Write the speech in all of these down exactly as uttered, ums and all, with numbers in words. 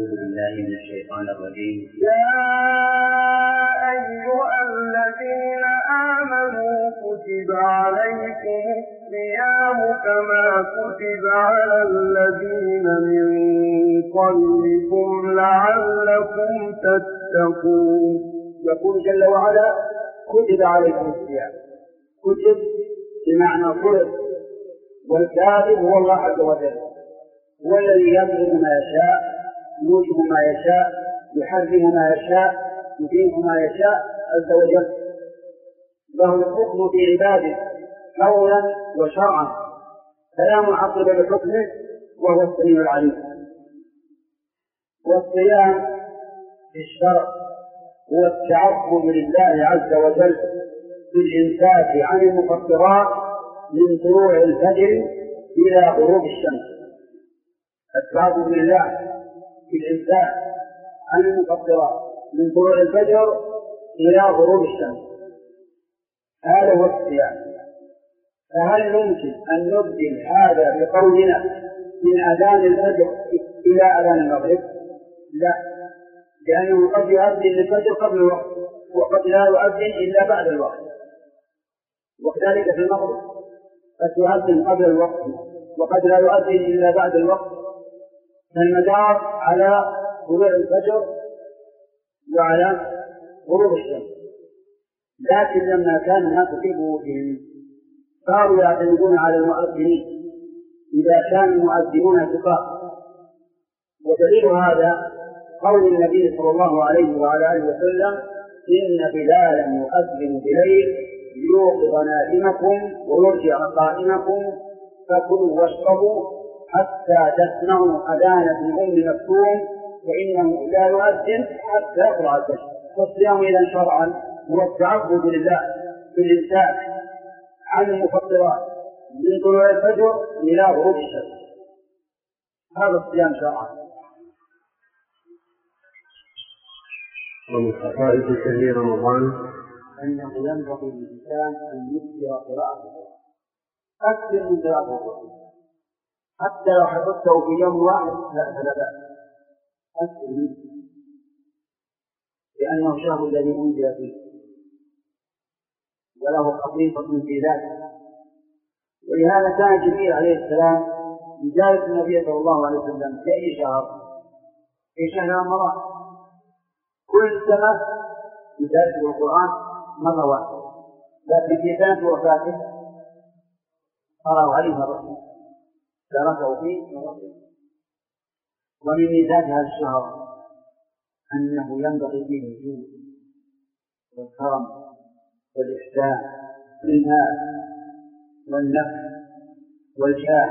أعوذ بالله من الشيطان الرجيم. يا أيها الذين آمنوا كتب عليكم الصيام كما كتب على الذين من قبلكم لعلكم تتقون. يقول جل وعلا كتب عليكم الصيام. كتب بمعنى فرض، والكاتب هو الله عز وجل، هو الذي يفرض ما يشاء، يوجب ما يشاء، يحرم ما يشاء، يبيح ما يشاء عز وجل. له الحكم في عباده قولا وشرعا، فلا معقب لحكمه، وهو السميع العليم. والصيام في الشرع هو التعبد لله عز وجل بالإمساك عن المفطرات من طلوع الفجر إلى غروب الشمس. التعبد لله بالإمساك عن المفطرات من طلوع الفجر إلى غروب الشمس، هذا هو الصيام. فهل يمكن أن نبدل هذا بقولنا من أذان الفجر إلى أذان المغرب؟ لا، لأنه قد يؤذن للفجر قبل الوقت، وقد لا يؤذن إلا بعد الوقت. وكذلك في المغرب قد يؤذن قبل الوقت وقد لا يؤذن إلا بعد الوقت. فالمدار على طلوع الفجر وعلى غروب الشمس. لكن لما كان الناس في بيوتهم صاروا يعتمدون على المؤذنين إذا كانوا المؤذنون ثقات. ودليل هذا قول النبي صلى الله عليه وعلى آله وسلم: إن بلالا يؤذن بليل ليوقظ نائمكم ويرجع قائمكم فكلوا واشربوا حتى تسمعوا أذان ابن أم مكتوم فإنه لا يؤذن حتى يطلع الفجر. فالصيام إذا شرعا هو التعبد لله بالإمساك عن المفطرات من طلوع الفجر إلى غروب الشمس. هذا الصيام شرعا. ومن خصائص شهر رمضان أنه ينبغي للإنسان أن يكثر قراءته، أكثر من قراءته، حتى لو حفظته في يوم واحد فلا بأس، أكثر منه، لأنه الشهر الذي أنزل فيه وله خصيصة في ذاته. ولهذا كان جبريل عليه السلام يجالس النبي صلى الله عليه وسلم في أي شهر؟ في شهر رمضان. كل سنة يدرس القرآن مرة واحدة، لكن في سنة وفاته قرأوا عليه مرة، درسه فيه مرتين. ومن ميزات هذا الشهر أنه ينبغي فيه الجود والكرم والإحسان للمال والنفس والجاه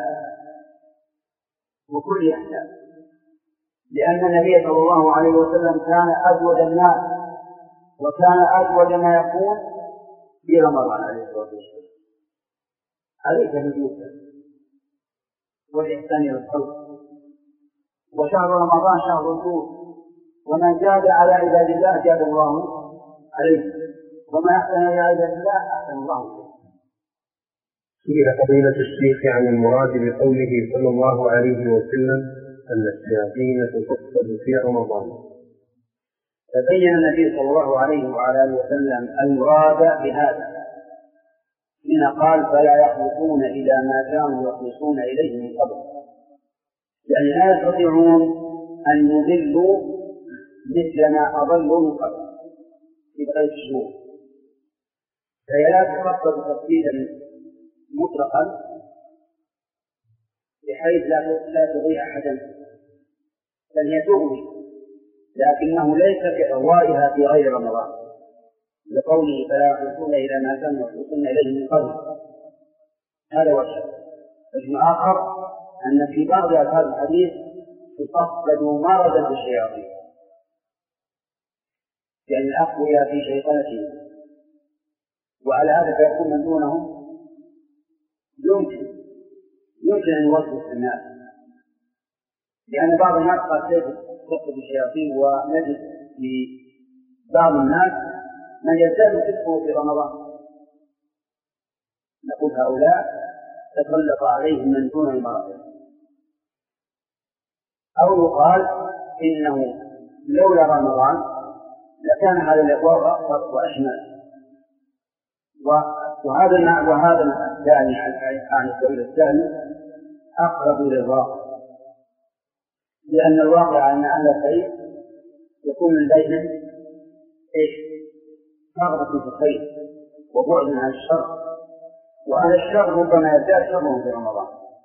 وكل إحسان، لأن النبي صلى الله عليه وسلم كان أجود الناس وكان أجود ما يكون في رمضان عليه الصلاة والسلام. عليك بالجود والإحسان إلى الخلق. وشهر رمضان شهر الجود، ومن زاد على عباد الله زاد الله عليه، وما أحسن إلى عباد الله أحسن الله عليه. سئل فضيلة الشيخ عن المراد بقوله صلى الله عليه وسلم أن الشياطين تصفد في رمضان. فبين النبي صلى الله عليه وعلى آله وسلم المراد بهذا حين قال: فلا يخلصون إلى ما كانوا يخلصون إليه من قبل، يعني لا يستطيعون أن يضلوا مثل ما أضلوا من قبل في بقية الشهور. فهي لا تخفض تفصيلا مطلقا بحيث لا تضيع أحدا، بل هي تغني، لكنه ليس كأغوائها في غير رمضان، لقوله: فلا يخلصون إلى ما كانوا يخلصون إليه من قبل. هذا وجه. وجه آخر أن في بعض ألفاظ الحديث تصفد مرضا بالشياطين، يعني الأقوياء في شيطانتهم، وعلى هذا فيكون من دونهم يمكن يمكن أن يوسوس الناس، لأن بعض الناس قد تصفد الشياطين، ونجد في بعض الناس من يزداد كسبه في رمضان. نقول هؤلاء تسلط عليهم من دون المرض. أو يقال إنه لولا رمضان لكان هذا الإطلاق أكثر وأشمل. وهذا وهذا الثاني عن الدليل الثاني أقرب للواقع، لأن الواقع أن أهل الخير يكون لديهم إيش؟ رغبة في الخير وبعد عن الشر، وأهل الشر ربما يزداد شرهم في رمضان.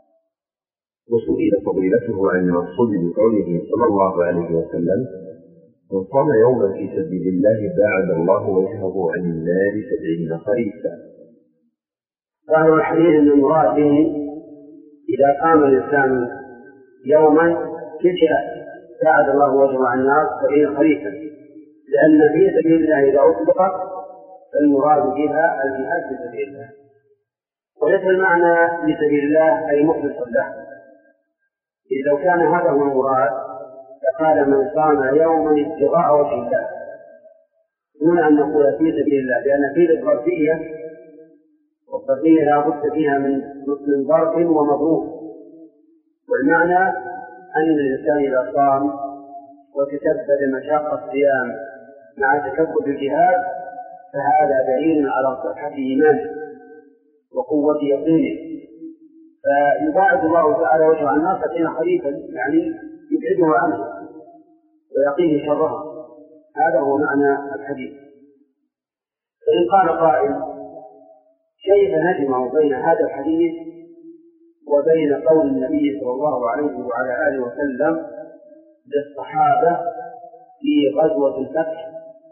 وسئل فضيلته عن المقصود بقوله صلى الله عليه وسلم: من صام يوما في سبيل الله باعد الله وجهه عن النار سبعين خريفا. ظاهر الحديث أن المراد به إذا قام الإنسان يوما في الجهاد باعد الله وجهه عن النار سبعين خريفا، لأن في سبيل الله إذا أطلقت فالمراد بها الجهاد في سبيل الله، وليس المعنى في سبيل الله أي مخلص له. إذا لو كان هذا هو المراد فقال من صام يوما ابتغاء وجه الله دون أن نقول في سبيل الله، لأن فيه الظرفية، والظرفية لا بد فيها من من ظرف ومظروف، والمعنى أن الإنسان إذا صام وتكبد مشاق الصيام مع تكبد الجهاد فهذا دليل على صحة إيمانه وقوة يقينه، فيباعد الله تعالى وجهه عن النار سبعين خريفا، يعني يبعده عنه ويقيه شرها. هذا هو معنى الحديث. فإن قال قائل: كيف نجمع بين هذا الحديث وبين قول النبي صلى الله عليه وعلى آله وسلم للصحابة في غزوة الفتح: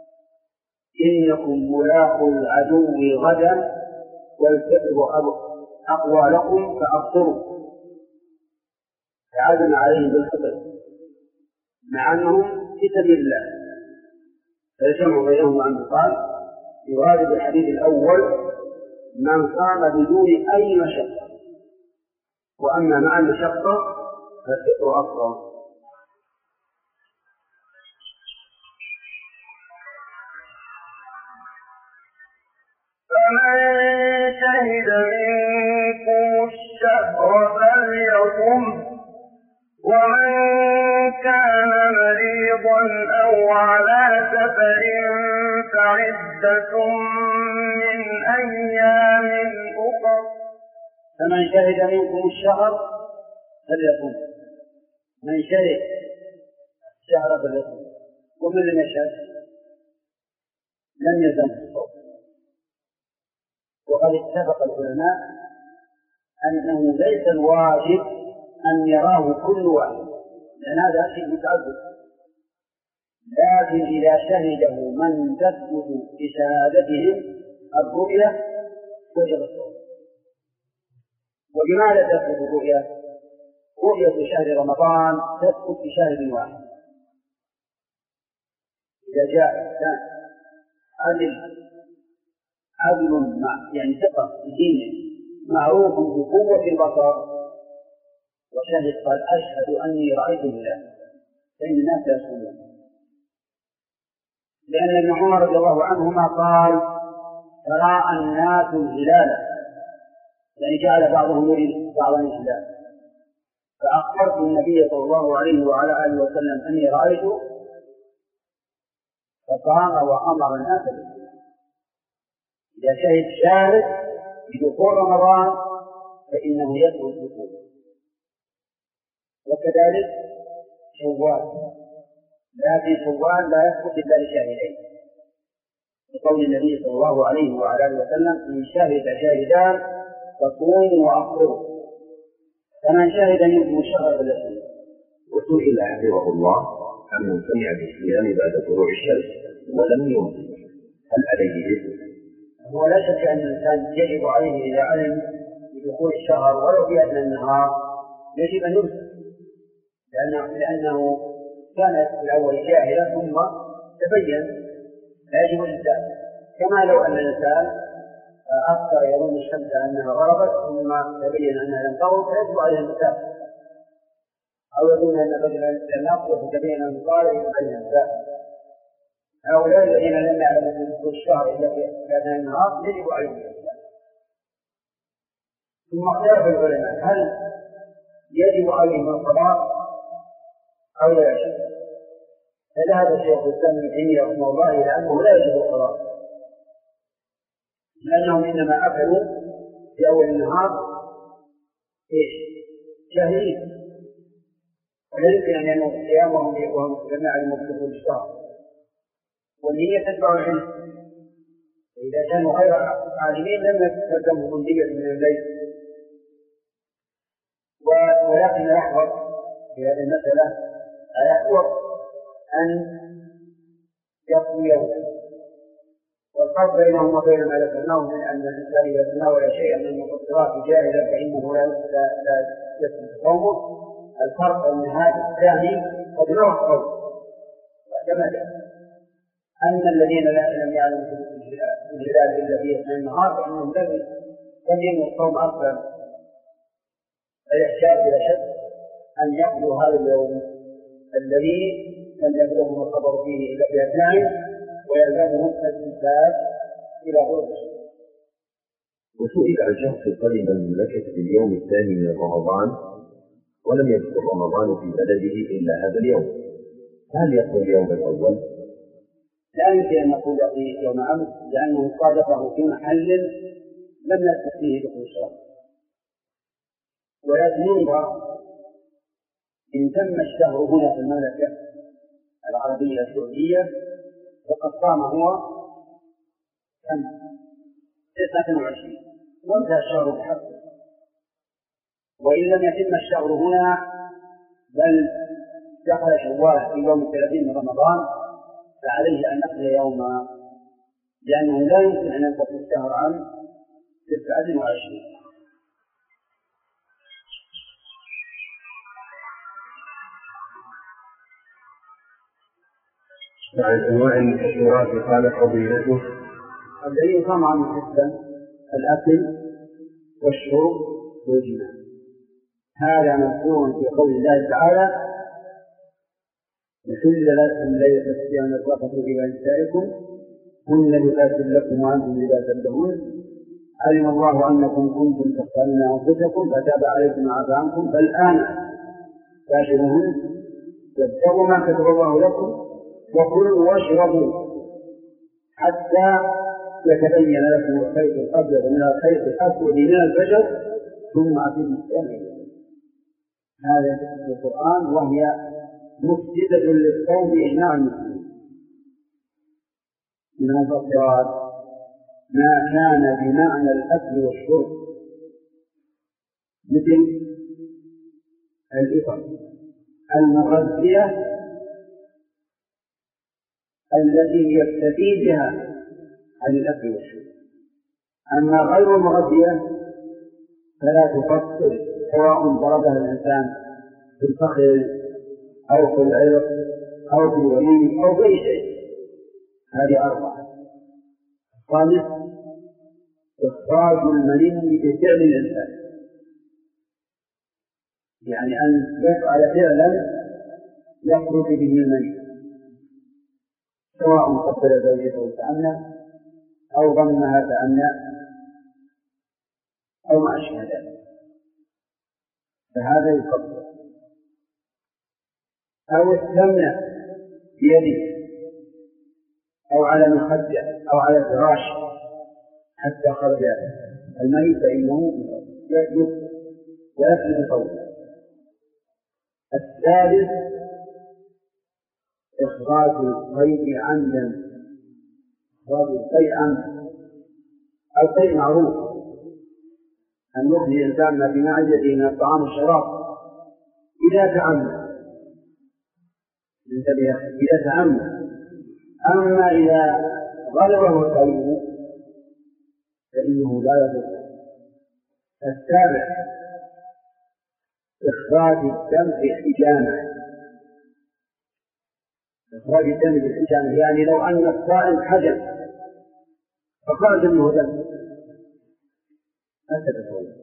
إنكم ملاقوا العدو غدا والفئر أقوى لكم فأبصروا، فعزم عليهم بالخطر مع أنهم في سبيل الله، فالجمع بينهما أن قال يراد بالحديث الأول من صام بدون أي مشقة، وأما مع المشقة فالفئر أفضل. فمن شهد منكم الشهر فليصم، ومن كان مريضا أو على سفر فعدة من أيام أخر. فمن شهد منكم الشهر فليصم، من شهد الشهر فليصم، ومن لم يشهد لم يلزم الصوم. وقد اتفق العلماء أنه ليس الواجب أن يراه كل واحد، لأن هذا شيء متعذب، لكن إذا شهده من تثبت بشهادتهم الرؤية وجب الصوم. وبماذا تثبت الرؤية؟ رؤية شهر رمضان تثبت بشاهد واحد. إذا جاء الإنسان عدل عدل مع يعني ثقة في دينه معروف بقوة البصر وشهد قال أشهد أني رأيت الله، فإن الناس يصومون، لأن ابن عمر رضي الله عنهما قال تراءى الناس الهلال، يعني جعل بعضهم يريد بعضا الهلال، فأخبرت النبي صلى الله عليه وعلى آله وسلم أني رأيته فقام وأمر الناس بالصيام. إذا شهد شاهد بدخول رمضان فإنه يدخل الدخول. وكذلك شوال، لكن شوال لا يثبت إلا لشاهدين، بقول النبي صلى الله عليه وعلى آله وسلم إن شهد شاهدان فصوموا وأفطروا، فمن شهد منكم الشهر فليصوم. وسئل حفظه الله عمن سمع بالصيام بعد طلوع الشمس ولم يمسك هل عليه إثم؟ هو لا شك أن الإنسان يجب عليه إذا علم بدخول الشهر ولو في أثناء النهار يجب أن يمسك، لأنه, لأنه كان في الأول جاهلا ثم تبين، لا يجب الإنسان، كما لو أن الإنسان أكثر يرون الشمس أنها غربت ثم تبين أنها لم تغرب فيجب عليه المساء، أو يظن أن الرجل لم يقصد فتبين أنه قال يجب عليه المساء. هؤلاء الذين لم يعلموا من الشهر إلا في أثناء النهار يجب عليهم الإسلام. ثم اختلف العلماء هل يجب عليهم القضاء أو لا يجب؟ فذهب الشيخ الإسلام ابن تيمية رحمه الله إلى أنه لا يجب القضاء، لأنهم إنما أكلوا في أول النهار إيش؟ جاهلين، ولا يمكن أن ينوم صيامهم وهم جماعة المبتغون الشهر، والنية تتبع العلم. إذا كانوا غير عالمين لم يتقدموا نية من الليل. ولكن يحفظ في هذه المسألة يحفظ أن يقضي يوما، والفرق بينهم وبين ما ذكرناه من أن الإنسان إذا تناول شيئا من المفطرات جاهلا فإنه لا يسلم صومه. الفرق أن هذا الثاني قد نوى صومه واعتمد. أما الذين لا لم يعلموا الهلال إلا في أثناء النهار فإنهم لم ينووا الصوم أصلا، فيحتاج إلى شك أن يقضوا هذا اليوم الذي لم يبلغهم الخبر فيه إلا في أثناء، ويلزمهم الإمساك إلى غروب الشمس. وسئل عن شخص قدم المملكة في اليوم الثاني من رمضان ولم يدخل رمضان في بلده إلا هذا اليوم، هل يقضي اليوم الأول؟ لا يمكن أن نقول يقضي يوم أمس، لأنه صادفه في محل لم يدخل فيه دخول الشهر. ولكن ينظر إن تم الشهر هنا في المملكة العربية السعودية فقد صام هو كم؟ تسعة وعشرين وانتهى الشهر بحقه. وإن لم يتم الشهر هنا بل دخل شوال في يوم الثلاثين من رمضان فعليه أن يقضي يوما، لأنه لا يمكن أن ينقص الشهر عن تسعة وعشرين. عن أنواع المفطرات قال فضيلته: الدليل طبعا جدا الأكل والشرب والجماع، هذا مذكور في قول الله تعالى: وحل لكم ليلة الصيام الرفث إلى نسائكم هن لباس لكم وأنتم لباس لهن علم الله أنكم كنتم تختارون أنفسكم فتاب عليكم وعفى عنكم فالآن باشروهن وابتغوا ما كتب الله لكم وكلوا واشربوا حتى يتبين لكم الخيط الأبيض من الخيط الأسود من الفجر ثم أتموا الصيام إلى الليل. هذا في القرآن، وهي مفسدة للصوم بإجماع المسلمين. من المفطرات ما كان بمعنى الأكل والشرب مثل الإطعام المغذية التي يستفيد بها عن الأكل والشرب. أما غير المغذية فلا تفطر، سواء ضربها الإنسان في الفخذ أو في العرق أو في الوريد أو في أي شيء. هذه أربعة. خامس إخراج المني بفعل الإنسان، يعني أن يفعل فعلا يخرج به المني، سواء قبل زوجته تأنى أو ضمها تأنى أو ما أشبه ذلك، فهذا يفطر. أو استمنى بيده أو على مخدة أو على الفراش حتى خرج الميت فإنه يفطر ويفسد صوته. الثالث إخراج القيء عمدا، إخراج القيء عمدا. القيء معروف أن يخرج الإنسان ما في معدته من الطعام والشراب إذا تعمد، إذا تعمد. أما إذا غلبه القيء فإنه لا يضر. السابع إخراج الدم بالحجامة. إخراج الدم بالحجامة يعني لو أن الصائم حجم فخرج منه دم أسد صوته.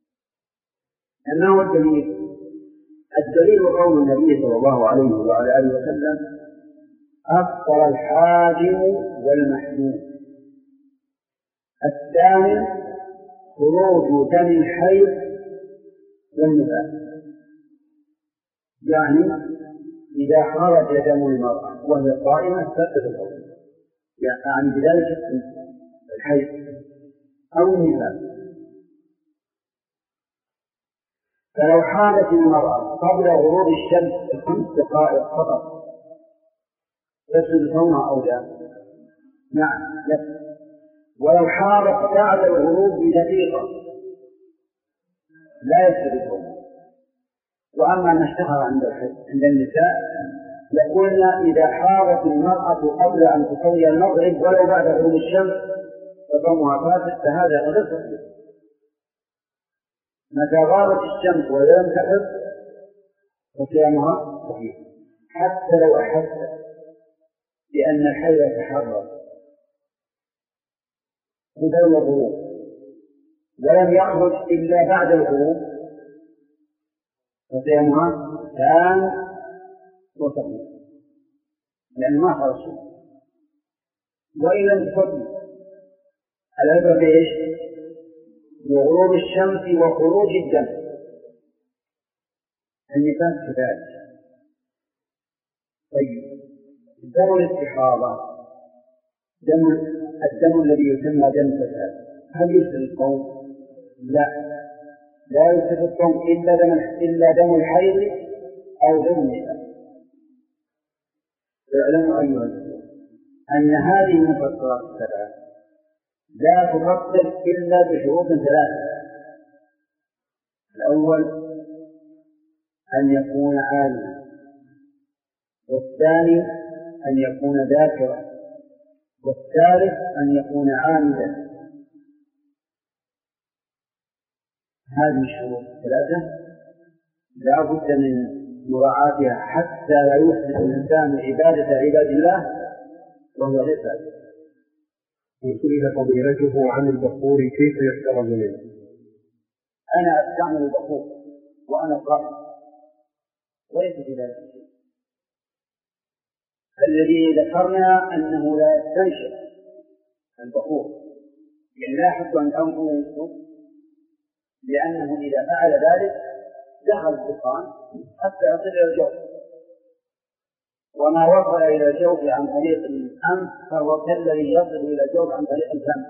أنه الدليل الدليل قول النبي صلى الله عليه وعلى آله وسلم: أفطر الحاجم والمحجوم. الثاني خروج دم الحيض والنفاس، يعني إذا خرج دم المرأة وهي صائمة فسد الصوم، يعني بذلك الحيض أو النفاس. فلو حالت المرأة قبل غروب الشمس بخمس دقائق فقط يفسد صومها أو لا؟ نعم يفسد. ولو حالت بعد الغروب بدقيقة لا يفسد صومها. وأما ما اشتهر عند عند النساء يقولن إذا حاضت المرأة قبل أن تصلي المغرب ولو بعد غروب الشمس فصومها فاسد، فهذا غير صحيح. متى غابت الشمس ولم تغب فصيامها صحيح، حتى لو أحست بأن الحي يتحرك قبل الغروب ولم يخرج إلا بعد الغروب فصيامها تام وصحيح، لأنه ما خرج شيء. وإن لم تصلي العبرة بإيش؟ بغروب الشمس وخروج الدم. النفاس كذلك. طيب دم الاستحاضة دم الدم الذي يسمى دم فساد هل يفسد الصوم؟ لا، لا يفسد الصوم إلا دم إلا دم الحيض أو دم النفاس. اعلموا أيها الأخوة أن هذه المفسرات السبعة لا تفسر إلا بشروط ثلاثة. الأول أن يكون عالما، والثاني أن يكون ذاكرا، والثالث أن يكون عاملا. هذه الشروط الثلاثة لا بد من مراعاتها حتى لا يحدث الإنسان عبادة عباد الله وهو غير ذلك. وسئل فضيلته عن البخور كيف يستخرج منه؟ أنا أستعمل البخور وأنا صائم وليس في ذلك شيء. الذي ذكرنا أنه لا يستنشق البخور، يعني لا يحط أن أمه يشرب، لأنه إذا فعل ذلك دخل الدخان حتى يصل إلى الجوف، وما وصل إلى الجوف عن طريق الأنف فهو كالذي يصل إلى الجوف عن طريق الفم.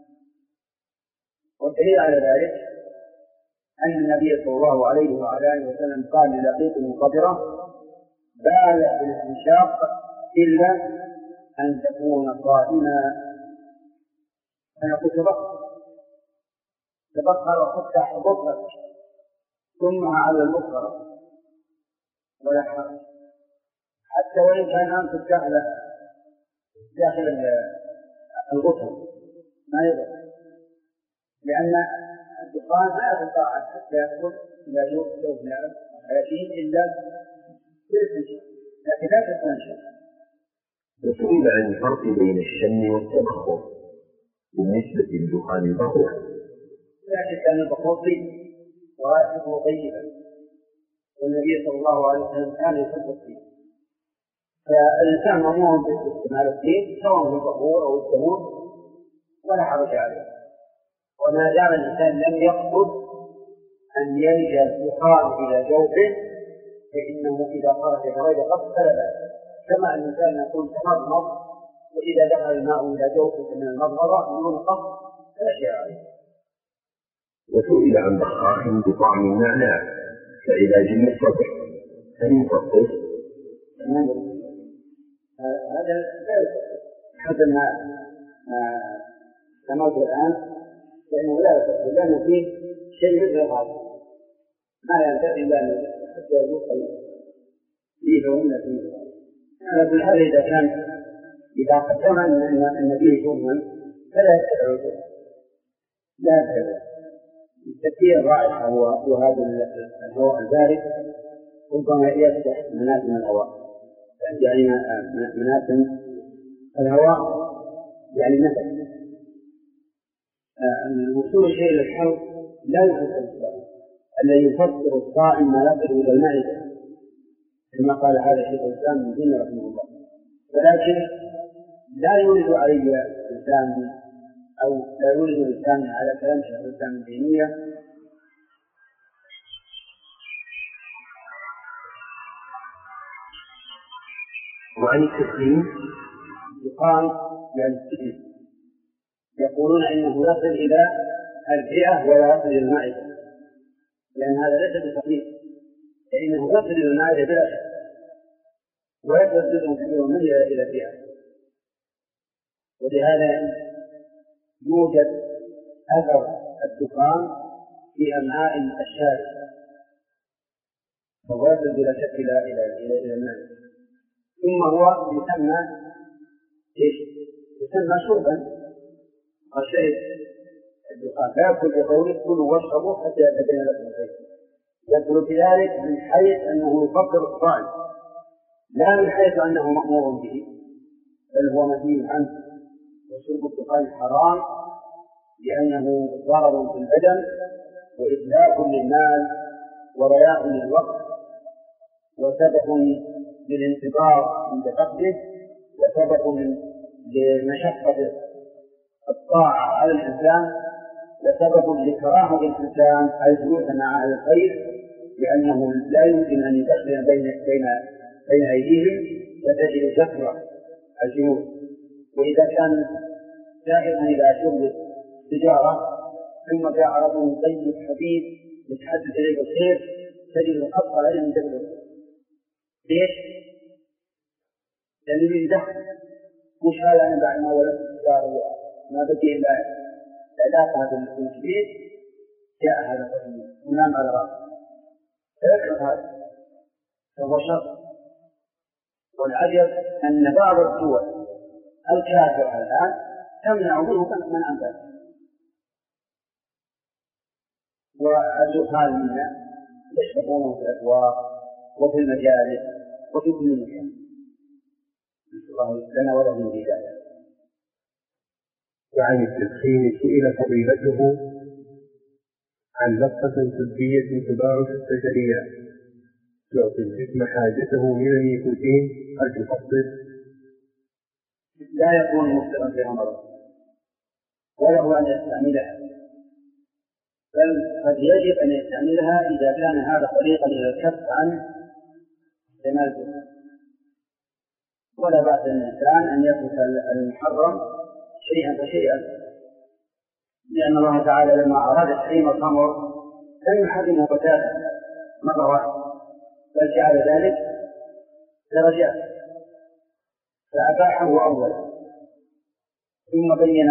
والدليل على ذلك أن النبي صلى الله عليه وعلى آله وسلم قال للقيط بن قبرة: بالغ في الاستنشاق إلا أن تكون صائما. فيقول تبخر تبخر وفتح بطنك ثم على البخرة ولا حرج، حتى وإن كان أنفك داخل داخل الغسل ما يضر، لأن الدخان لا يتقاعد حتى يدخل إلى جوف جوف الحياتين إلا بالاستنشاق، لكن لا تستنشق. وسئل عن الفرق بين الشم والتبخر بالنسبة لدخان البخور. لا شك أن البخور طيب ورائحته طيبة، والنبي صلى الله عليه وسلم كان يحب الطيب، فالإنسان مأمور باستعمال الطيب سواء في البخور أو التنور ولا حرج عليه. وما دام الإنسان لم يقصد أن يلج الدخان إلى جوفه فإنه إذا خرج بغير قصد فلا بأس، كما أن الإنسان يكون تمضمض وإذا دخل الماء إلى جوفه من المضمضة بدون قصد فلا شيء عليه. وسئل عن بخاخ بطعم النعناع كعلاج للصدر هل يفطر؟ هذا لا يفطر حتى ما سمعت الآن، فإنه لا يفطر لأنه فيه شيء مثل هذا ما ينتهي إلا حتى يذوق فيه ومن فيه. لكن هذا إذا كان إذا قدم أن فيه شربا فلا يتبع الشرب، لا يتبع التكثير الرائحة وهذا الهواء البارد ربما يفتح مناسم الهواء، يعني مناسم الهواء يعني نفس. الوصول الشيء إلى الحلق لا يفسر الصائم، الذي يفسر الصائم ما يصل إلى المعدة كما قال هذا شيخ الإسلام ابن تيمية رحمه الله. ولكن لا يولد علي الإنسان أو لا يولد الإنسان على كلام شيخ الإسلام ابن تيمية وعن التسليم يقال يعني السجن يقولون إنه يصل إلى الفئة ولا يصل إلى المعدة، لأن هذا ليس بخفيف، فإنه يصل إلى المعدة بلا شك، ويصل جزء كبير منه إلى الفئة. ولهذا يوجد أثر الدخان في أمعاء الشارب، فهو يصل بلا شك إلى إلى إلى إلى المعدة. ثم هو يسمى إيش؟ يسمى شربا، الشيء الدخان لا يدخل في قوله كلوا واشربوا حتى يتبين لكم الخير، يدخل في ذلك من حيث أنه يفكر الصائم، لا من حيث أنه مأمور به، بل هو منهي عنه. وشرب الدخان حرام لأنه ضرر في البدن وإتلاف للمال وضياع للوقت وسبب للانتظار عند فقده وسبب لمشقة الطاعة على الإنسان وسبب لكراهة الإنسان الجلوس مع أهل الخير، لأنه لا يمكن أن يدخل بين بين بين أيديهم فتجد كثرة الجلوس. وإذا كان جائزا إلى شرب التجارة ثم جاء رجل طيب حبيب يتحدث إليه بالخير تجد الخط عليه من جبل. ليش؟ لأنه يدخل مش هذا أنا بعد ما ولدت التجارة ما بقي إلا العلاقة هذا الكبير جاء هذا الرجل ونام على رأسه فيكره هذا، فهو شر. والعجب أن بعض الدول الكافرة الآن تمنع منه منعا باتا، والجهال منا يشربونه في الأسواق وفي المجالس وفي كل مكان. نسأل الله لنا ولهم الهداية. وعن التدخين سئل فضيلته عن لقطة طبية تباع في الصيدليات تعطي الجسم حاجته من النيكوتين، هل تفضل؟ لا يكون مفطرا في رمضان وله أن يستعملها، بل قد يجب أن يستعملها إذا كان هذا طريقا إلى الكف عن استعمال الدخان. ولا بأس للإنسان أن يترك المحرم شيئا فشيئا، لأن الله تعالى لما أراد تحريم الخمر لم يحرمه بتاتا مرة واحدة، بل جعل ذلك درجات، فأباحه أولا ثم بين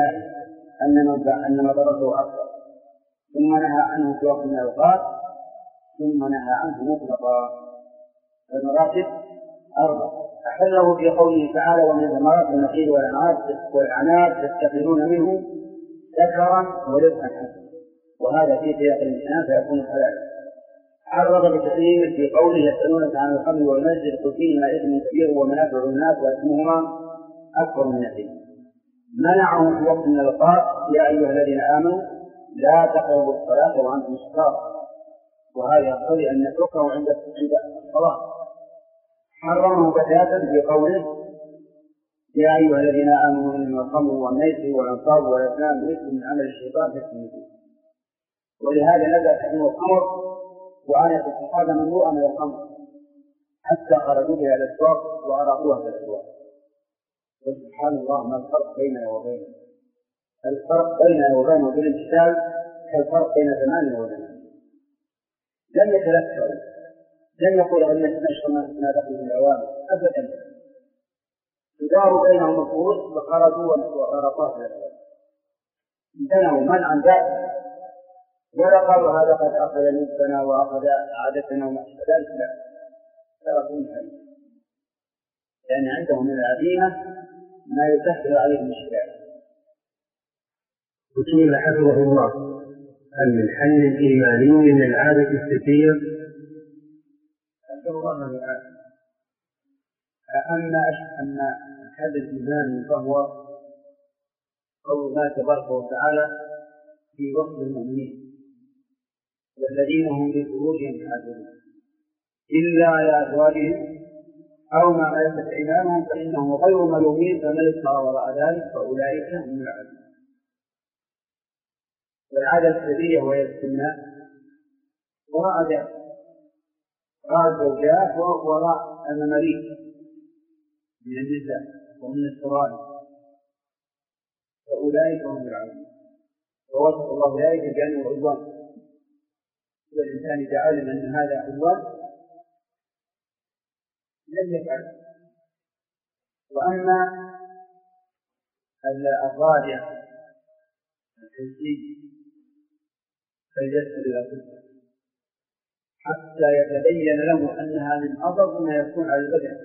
أن مضرته أكثر، ثم نهى عنه في وقت من الأوقات، ثم نهى عنه مطلقا. المراتب أربع، أحله في قوله تعالى ومن ثمرات النخيل والأعناب تتخذون منه سكرا ورزقا حسنا، وهذا في سياق الامتنان فيكون حلالا. حرم بتحريمه في قوله يسألونك عن الخمر والميسر قل فيهما إثم كبير ومنافع للناس وإثمهما أكبر من نفعهما. منعه في وقت من الأوقات يا أيها الذين آمنوا لا تقربوا الصلاة وأنتم سكارى، وهذا يقتضي أن نتركه عند الصلاة. حرمه بتاتا في قوله يا أيها الذين آمنوا إنما الخمر والميسر والأنصاب والأزلام رجس من عمل الشيطان فاجتنبوه. ولهذا نزل تحريم الخمر وآية الصحابة ممنوعة من الخمر حتى خرجوا بها إلى الأسواق وأراقوها في الأسواق. وسبحان الله ما الفرق بيننا وبينه؟ الفرق بيننا وبينه بالامتثال كالفرق بين زماننا وزمانه. لم يتذكروا، لم يقولوا أن نشر ما بقي من الأوامر أبدا، تدار بينهم الفروس فخرجوا وأراقوها في الأسواق، امتنعوا منعا ذاتا، ولا قالوا هذا قد أخذ نصفنا وأخذ عادتنا وما أشبه ذلك، لا، تركوا هذا، لأن عندهم من العزيمة ما يسهل عليهم الشريعة. وسئل حفظه الله هل من حل إيماني من العادة السفية؟ أسأل الله من العادة. أما أن هذا الإيمان فهو قول الله تبارك وتعالى في وصف المؤمنين والذين هم لفروجهم حافظون إلا على أزواجهم أو ما ملكت أيمانهم فإنهم غير ملومين، فمن ابتغى وراء ذلك فأولئك هم العادون. والعادة السرية وهي السنة وراء ذلك، وراء الزوجات وراء المماليك، من النساء ومن الصغار فأولئك هم العادون. ووصف الله ذلك بأنه عدوان، والإنسان إذا علم أن هذا عدوان لم يفعل. وأما الرابع الحسي فليسر إلى صدقه حتى يتبين له أنها من أضر ما يكون على البدن،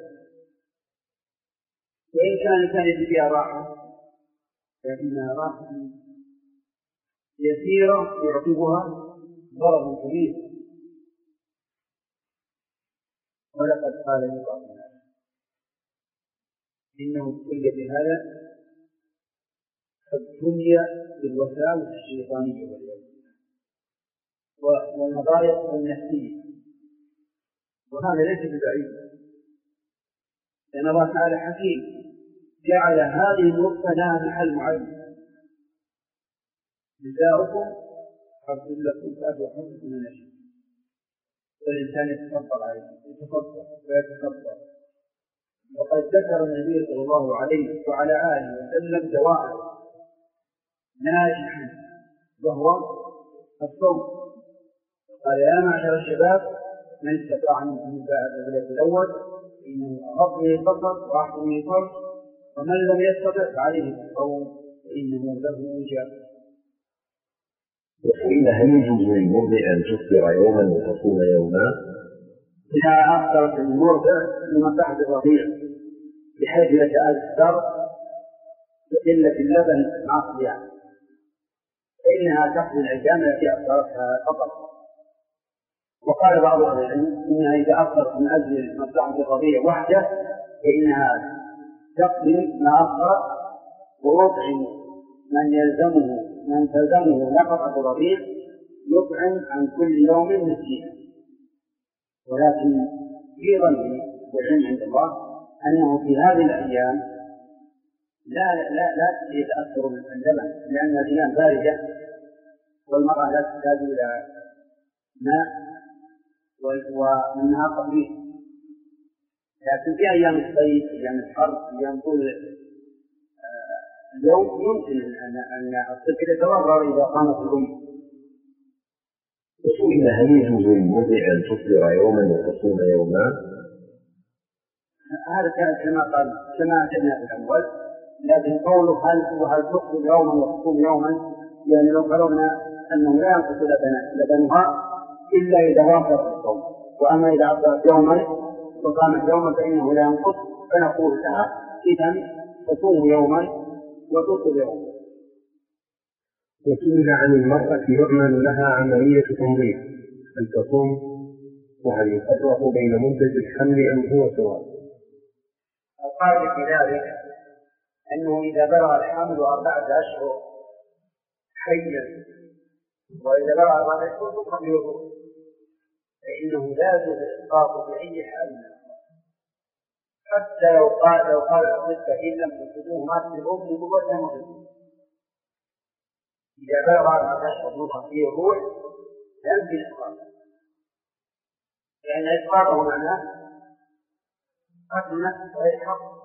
وإن كان الإنسان يجد فيها راحة فإنها راحة يسيرة يعقبها ضرر كبير. ولقد قال لي بعض الناس إنه ابتلي بهذا فابتلي بالوساوس الشيطانية والمضايق النفسية، وهذا ليس ببعيد، لأن الله تعالى حكيم جعل هذه النقطة لها محل معين. نساؤكم حرث لكم فأتوا حرثكم من نشأ، والإنسان يتصبر عليه يتصبر ويتصبر. وقد ذكر النبي صلى الله عليه وعلى آله وسلم دواء ناجحا وهو الصوم. قال يا معشر الشباب من استطاع منكم الباءة فليتزوج إنه أغض من البصر وأحسن من الفرج، ومن لم يستطع فعليه بالصوم فإنه له وجاء. وإن هل يجوز للمرضع أن تفطر يوما وتصوم يوما؟ إذا أفطرت المرضع لمصلحة الرضيع بحيث يتأثر بقلة اللبن مع الصيام، فإنها تقضي الأيام التي أفطرتها فقط. وقال بعض أهل العلم إنها إذا أفطرت من أجل مصلحة الرضيع وحده فإنها تقضي ما أفطر ويطعم من يلزمه من تلزمه نفقة الرضيع يطعم عن كل يوم مسكينا. ولكن في ظني والعلم عند الله أنه في هذه الأيام لا لا لا يتأثر اللبن، لأن الإناء باردة والمرأة لا تحتاج إلى ماء ومنها قليل. لكن في أيام الصيف أيام الحر أيام طول اليوم يمكن أن الطفل يتضرر إذا قامت الأم. وإن هل يجوز للمرضع أن تفطر يوما وتصوم يوما؟ هذا كان كما قال كما أجبنا في الأول، لكن قوله هل هل تفطر يوما وتصوم يوما يعني لو فرضنا أنه لا ينقص لبنها إلا إذا وافق الصوم، وأما إذا أفطرت يوما وقامت يوما فإنه لا ينقص، فنقول لها إذن تصوم يوما وتصوم يوما. وسئل عن المرأة يعمل لها عملية تنظيف هل تصوم وهل يفرق بين مدة الحمل أم هو سواء؟ القاعدة في ذلك أنه إذا بلغ الحمل أربعة أشهر حيا وإذا بلغ أربعة أشهر ثم يوضع فإنه لا يجوز الإسقاط بأي حال، حتى لو قال لو قال الطفل إن لم تنقذوه مات الأم بقوة مهمة. إذا بلغ أربعة أشهر نطق فيه الروح لا يمكن الإسقاط، لأن إسقاطه معناه قتل النفس غير حق.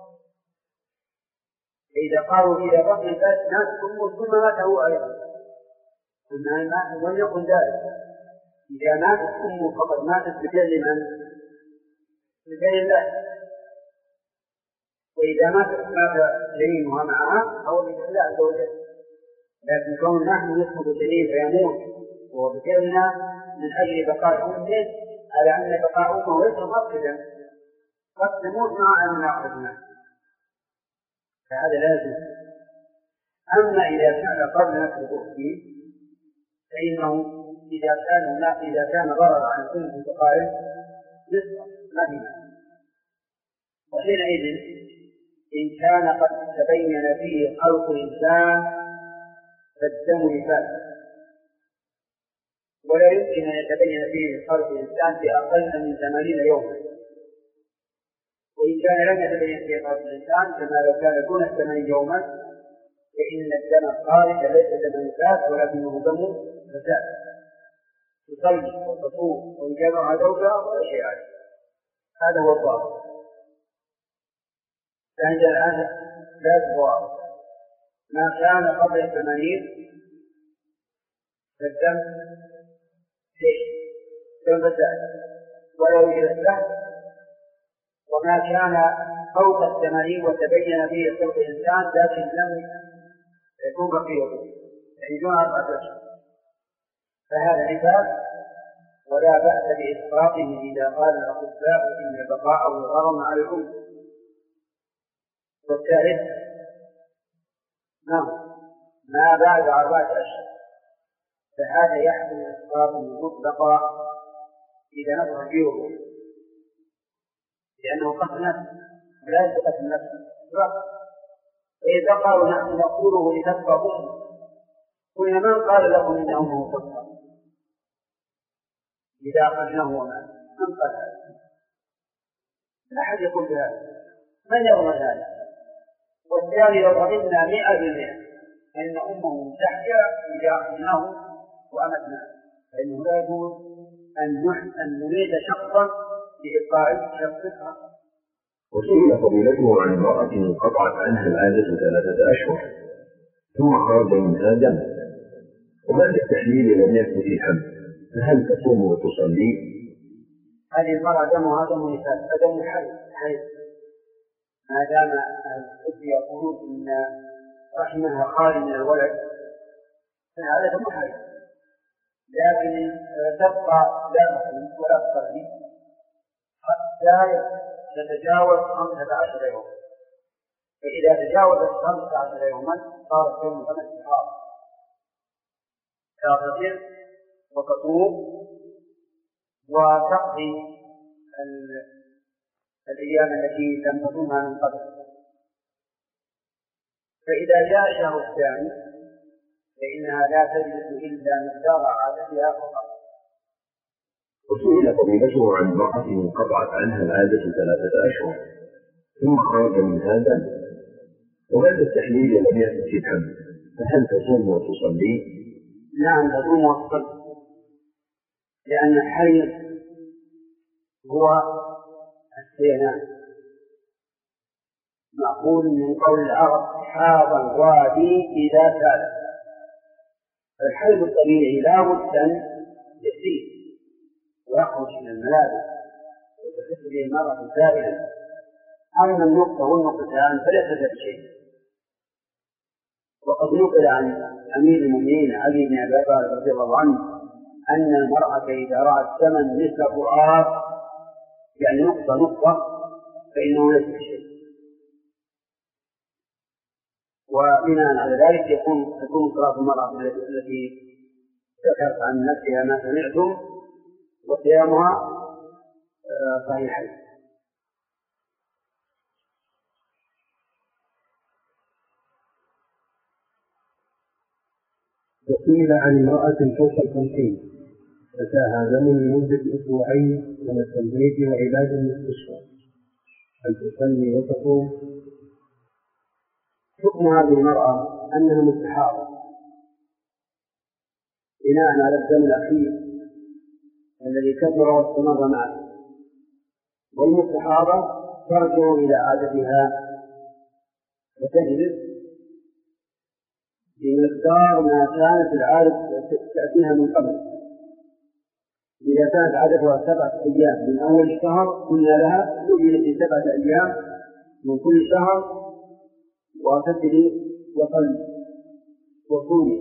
إذا قالوا إذا بقي الباس ناس ثم مات هو أيضا ولم يكن ذلك. إذا ماتت أمه فقد ماتت بفعل من؟ بفعل الله. وإذا ماتت مات جنينها معها أو بفعل الله عز وجل. لكن كون نحن نسقط الجنين فيموت وبفعلنا من أجل بقاء أمه على أن بقاء أمه ليس مقصدا قد تموت مع أن نأخذنا، فهذا لازم. أما إذا كان قبل نفس الأخت فإنه إذا كان لا إذا كان ضرر عن كل متقارب نسبة ما هي، وحينئذ إن كان قد تبين فيه خلق الإنسان فالدم نفاس، ولا يمكن أن يتبين فيه خلق الإنسان بأقل من ثمانين يوما. وإن كان لم يتبين فيه خلق الإنسان كما لو كان دون الثمانين يوما فإن الدم الخارج ليس دم نفاس ولكنه دم فساد، تصلي وتصوم ويجمع زوجها ولا شيء عليه. هذا هو الضابط. عندنا الآن ثلاث أبواب. ما كان قبل الثمانين فالدم ليش؟ دم فساد ولا يوجد له، وما كان فوق الثمانين وتبين فيه صوت الإنسان لكن لم يكون بقيه يعني دون أربعة أشهر، فهذا نفاق ولا بأس بإسقاطه إذا قال الأطباء إن بقاءه غرم على الأمة. والثالث نعم ما بعد أربعة أشهر، فهذا يحمل إسقاطه مطلقا إذا نظر فيه الروح، لأنه قتل نفسه لا يقتل نفسه. فإذا قالوا نحن نقوله لتبقى بصره، كل من قال لكم إن أمه تبقى إذا أخرجناه ومات؟ من قال هذا؟ لا أحد يقول هذا، من يضمن هذا؟ والثاني لو ضمننا مئة بالمئة أن أمه تحيا إذا أخرجناه وأمتناه، فإنه لا يجوز أن نريد شخصا لإبقاء شخصها. وسئل فضيلته عن امرأة انقطعت عنها العادة ثلاثة أشهر ثم خرج منها دم، وبعد التحليل لم يكن في حمل، فهل تصوم وتصلي؟ هذه المرأة دمها دم نفاس، فدم حيض، ما دام الطب يقولون إن رحمها خالي من الولد فهذا دم حيض، لكن تبقى لا تصوم ولا تصلي حتى تتجاوز خمسة عشر يوما، فإذا تجاوزت خمسة عشر يوما صارت يوم دم استحاضة، تغتسل وتصوم وتقضي الأيام التي لم تصومها من قبل. فإذا جاء الشهر الثاني فإنها لا تجلس إلا مقدار عادتها فقط. وسئل فضيلته عن امرأة انقطعت عنها العادة ثلاثة أشهر ثم خرج منها دم، وبعد التحليل لم يكن في حمل، فهل تصوم وتصلي؟ نعم تصوم وتصلي، لأن الحيض هو السيلان، معقول من قول العرب حاض الوادي إذا سال. الحيض الطبيعي لا بد أن يسيل ويخرج من الملابس وتحس به المرأة سائلا. أما النقطة والنقطتان فليس بشيء. وقد نقل عن أمير المؤمنين علي بن أبي طالب رضي الله عنه أن المرأة إذا رأت ثمن مثل فؤاد يعني نقطة نقطة فإنه ليس بشيء. وبناء على ذلك يكون تكون صلاة المرأة التي ذكرت عن نفسها ما سمعتم وصيامها صحيحين. وسئل عن امرأة فوق الخمسين أتاها دم لمدة أسبوعين من التمريض وعلاج المستشفى، هل تصلي وتصوم؟ حكم هذه المرأة أنها مستحاضة بناء على الدم الأخير الذي كثر واستمر معه، والمستحاضة ترجع إلى عادتها وتجلس بمقدار ما كانت العادة تأتيها من قبل. إذا كانت عادتها سبعة أيام من أول الشهر قلنا لها تجلس سبعة أيام من كل شهر وتسري وصلي وصومي.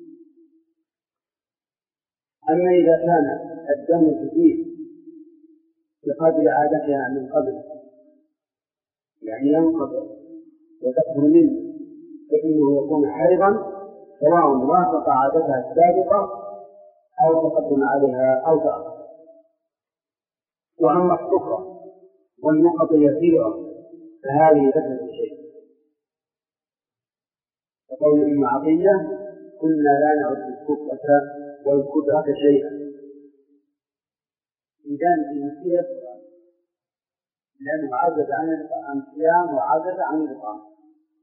أما إذا كان الدم كثير بقدر عادتها من قبل يعني ينقطع وتكثر منه فإنه يكون حيضا سواء وافق عادتها السابقة أو تقدم عليها أو تأخر. وأما الصفرة والنقط اليسيرة فهذه ليست بشيء، فقول ابن عطية كنا لا نعد الصفرة والكدرة شيئا. إذن المسيح لأنه عجز عن الصيام وعجز عن الإطعام.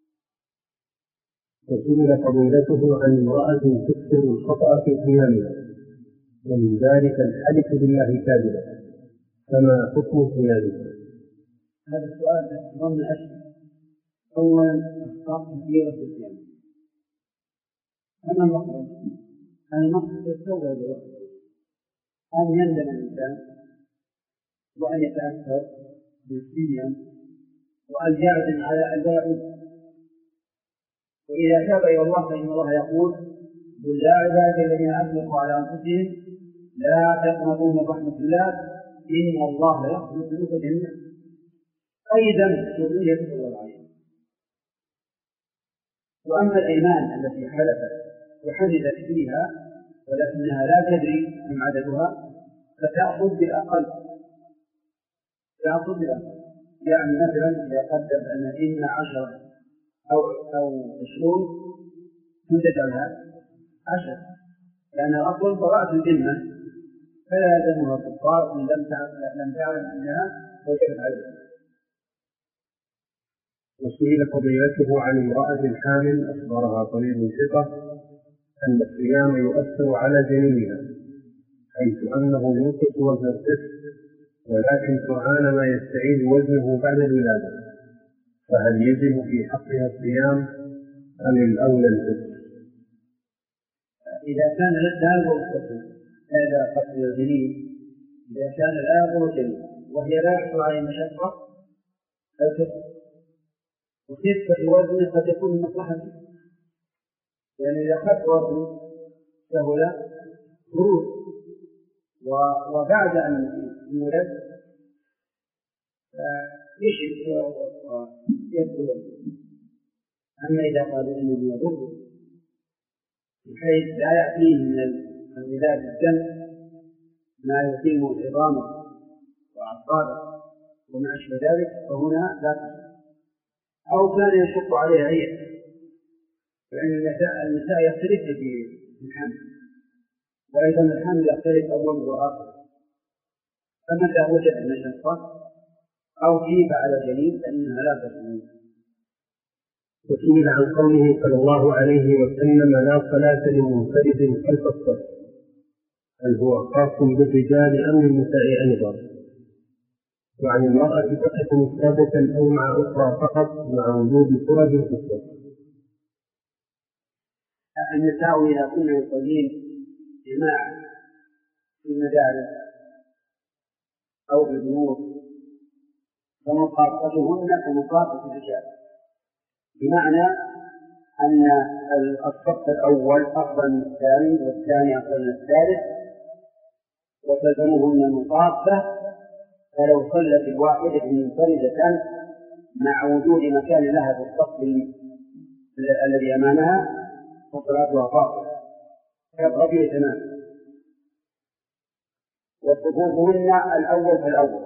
وسئل فضيلته عن امرأة تكثر الخطأ في قيامها ومن ذلك الحلف بالله كاذبا، فما حكم صيامها؟ هذا السؤال ضمن أشهر أولا أخطاء كثيرة في الصيام. أما المقصد المقصد يستوعب الوقت أن يندم الإنسان وأن يتأثر نفسيا وأن يعزم على أدائه. وإذا تاب إلى الله فإن الله يقول: قل يا عبادي الذين أسرفوا على أنفسهم لا تقنطوا من رحمة الله إن الله يغفر الذنوب جميعا. أيضا سورية الله عليه. وأما الإيمان التي حلفت وحدثت فيها ولكنها لا تدري كم عددها فتأخذ بالأقل تأخذ بالأقل يعني مثلا إذا قدم أن إن عشرة أو أو عشرون تجعلها عشر، لأن الأصل براءة الذمة فلا يلزمها الكفار إن لم لم تعلم أنها وجبت عليها. وسئل فضيلته عن امرأة حامل أخبرها طبيب ثقة أن الصيام يؤثر على جنينها حيث أنه ينقص وزن الطفل ولكن سرعان ما يستعيد وزنه بعد الولادة، فهل يجب في حقها الصيام أم الأولى الفطر؟ إذا كان لا يضر الطفل هذا قتل الجنين، إذا كان لا يضر الجنين وهي لا يحصل عليه مشقة فالفطر. وخفة الوزن قد يكون من مصلحته، لأن إذا خف وزن سهل خروج وبعد أن يولد يشرك ويبدو. أما إذا قالوا إنه يضر بحيث لا يأتيه من الغذاء الدم ما يقيم عظامه وأعصابه وما أشبه ذلك فهنا لا تصح. أو كان يشق عليه عيب، لأن النساء النساء يختلف في الحمل، وأيضا الحمل يختلف أول وآخر، فمتى وجد المشقة أو خيف على جنين فإنها لا تصح. وسئل عن قوله صلى الله عليه وسلم: لا صلاة لمنفرد خلف الصف، هل هو خاص بالرجال أم للنساء أيضا؟ وعن المرأة تقف مفردة أو مع أخرى فقط مع وجود فرج في الصف. النساء إذا كنا يصلين جماعة في المدارس أو في البيوت فمخافتهن كمخافة الرجال، بمعنى أن الصف الأول أفضل من الثاني والثاني أفضل من الثالث وتلزمهن المخافة. فلو صلت الواحدة منفردة مع وجود مكان لها في الصف الذي أمامها فصلاتها باطلة كالرجل تماما. وصفوفهن الأول فالأول.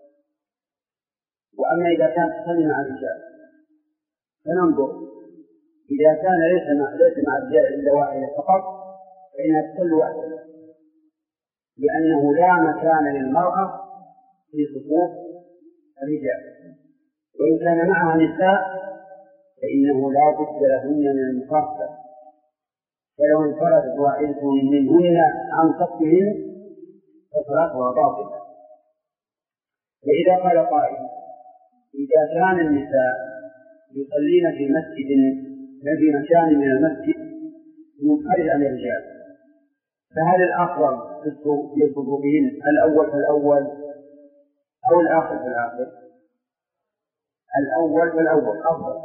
وأما إذا كانت تصلي مع الرجال فننظر، إذا كان ليس مع ليس مع الرجال إلا واحدة فقط فإنها تصلي وحدها، لأنه لا مكان للمرأة في صفوف الرجال. وإن كان معها نساء فإنه لا بد لهن من المخافة، فلو انفردت واحدة منهن عن صفهن فصلاتها باطلة. فإذا قال قائل: إذا كان النساء يصلين في مسجد في مكان من المسجد منفرد عن الرجال فهل الأفضل في صفوفهن الأول فالأول أو الآخر فالآخر؟ الأول فالأول أفضل،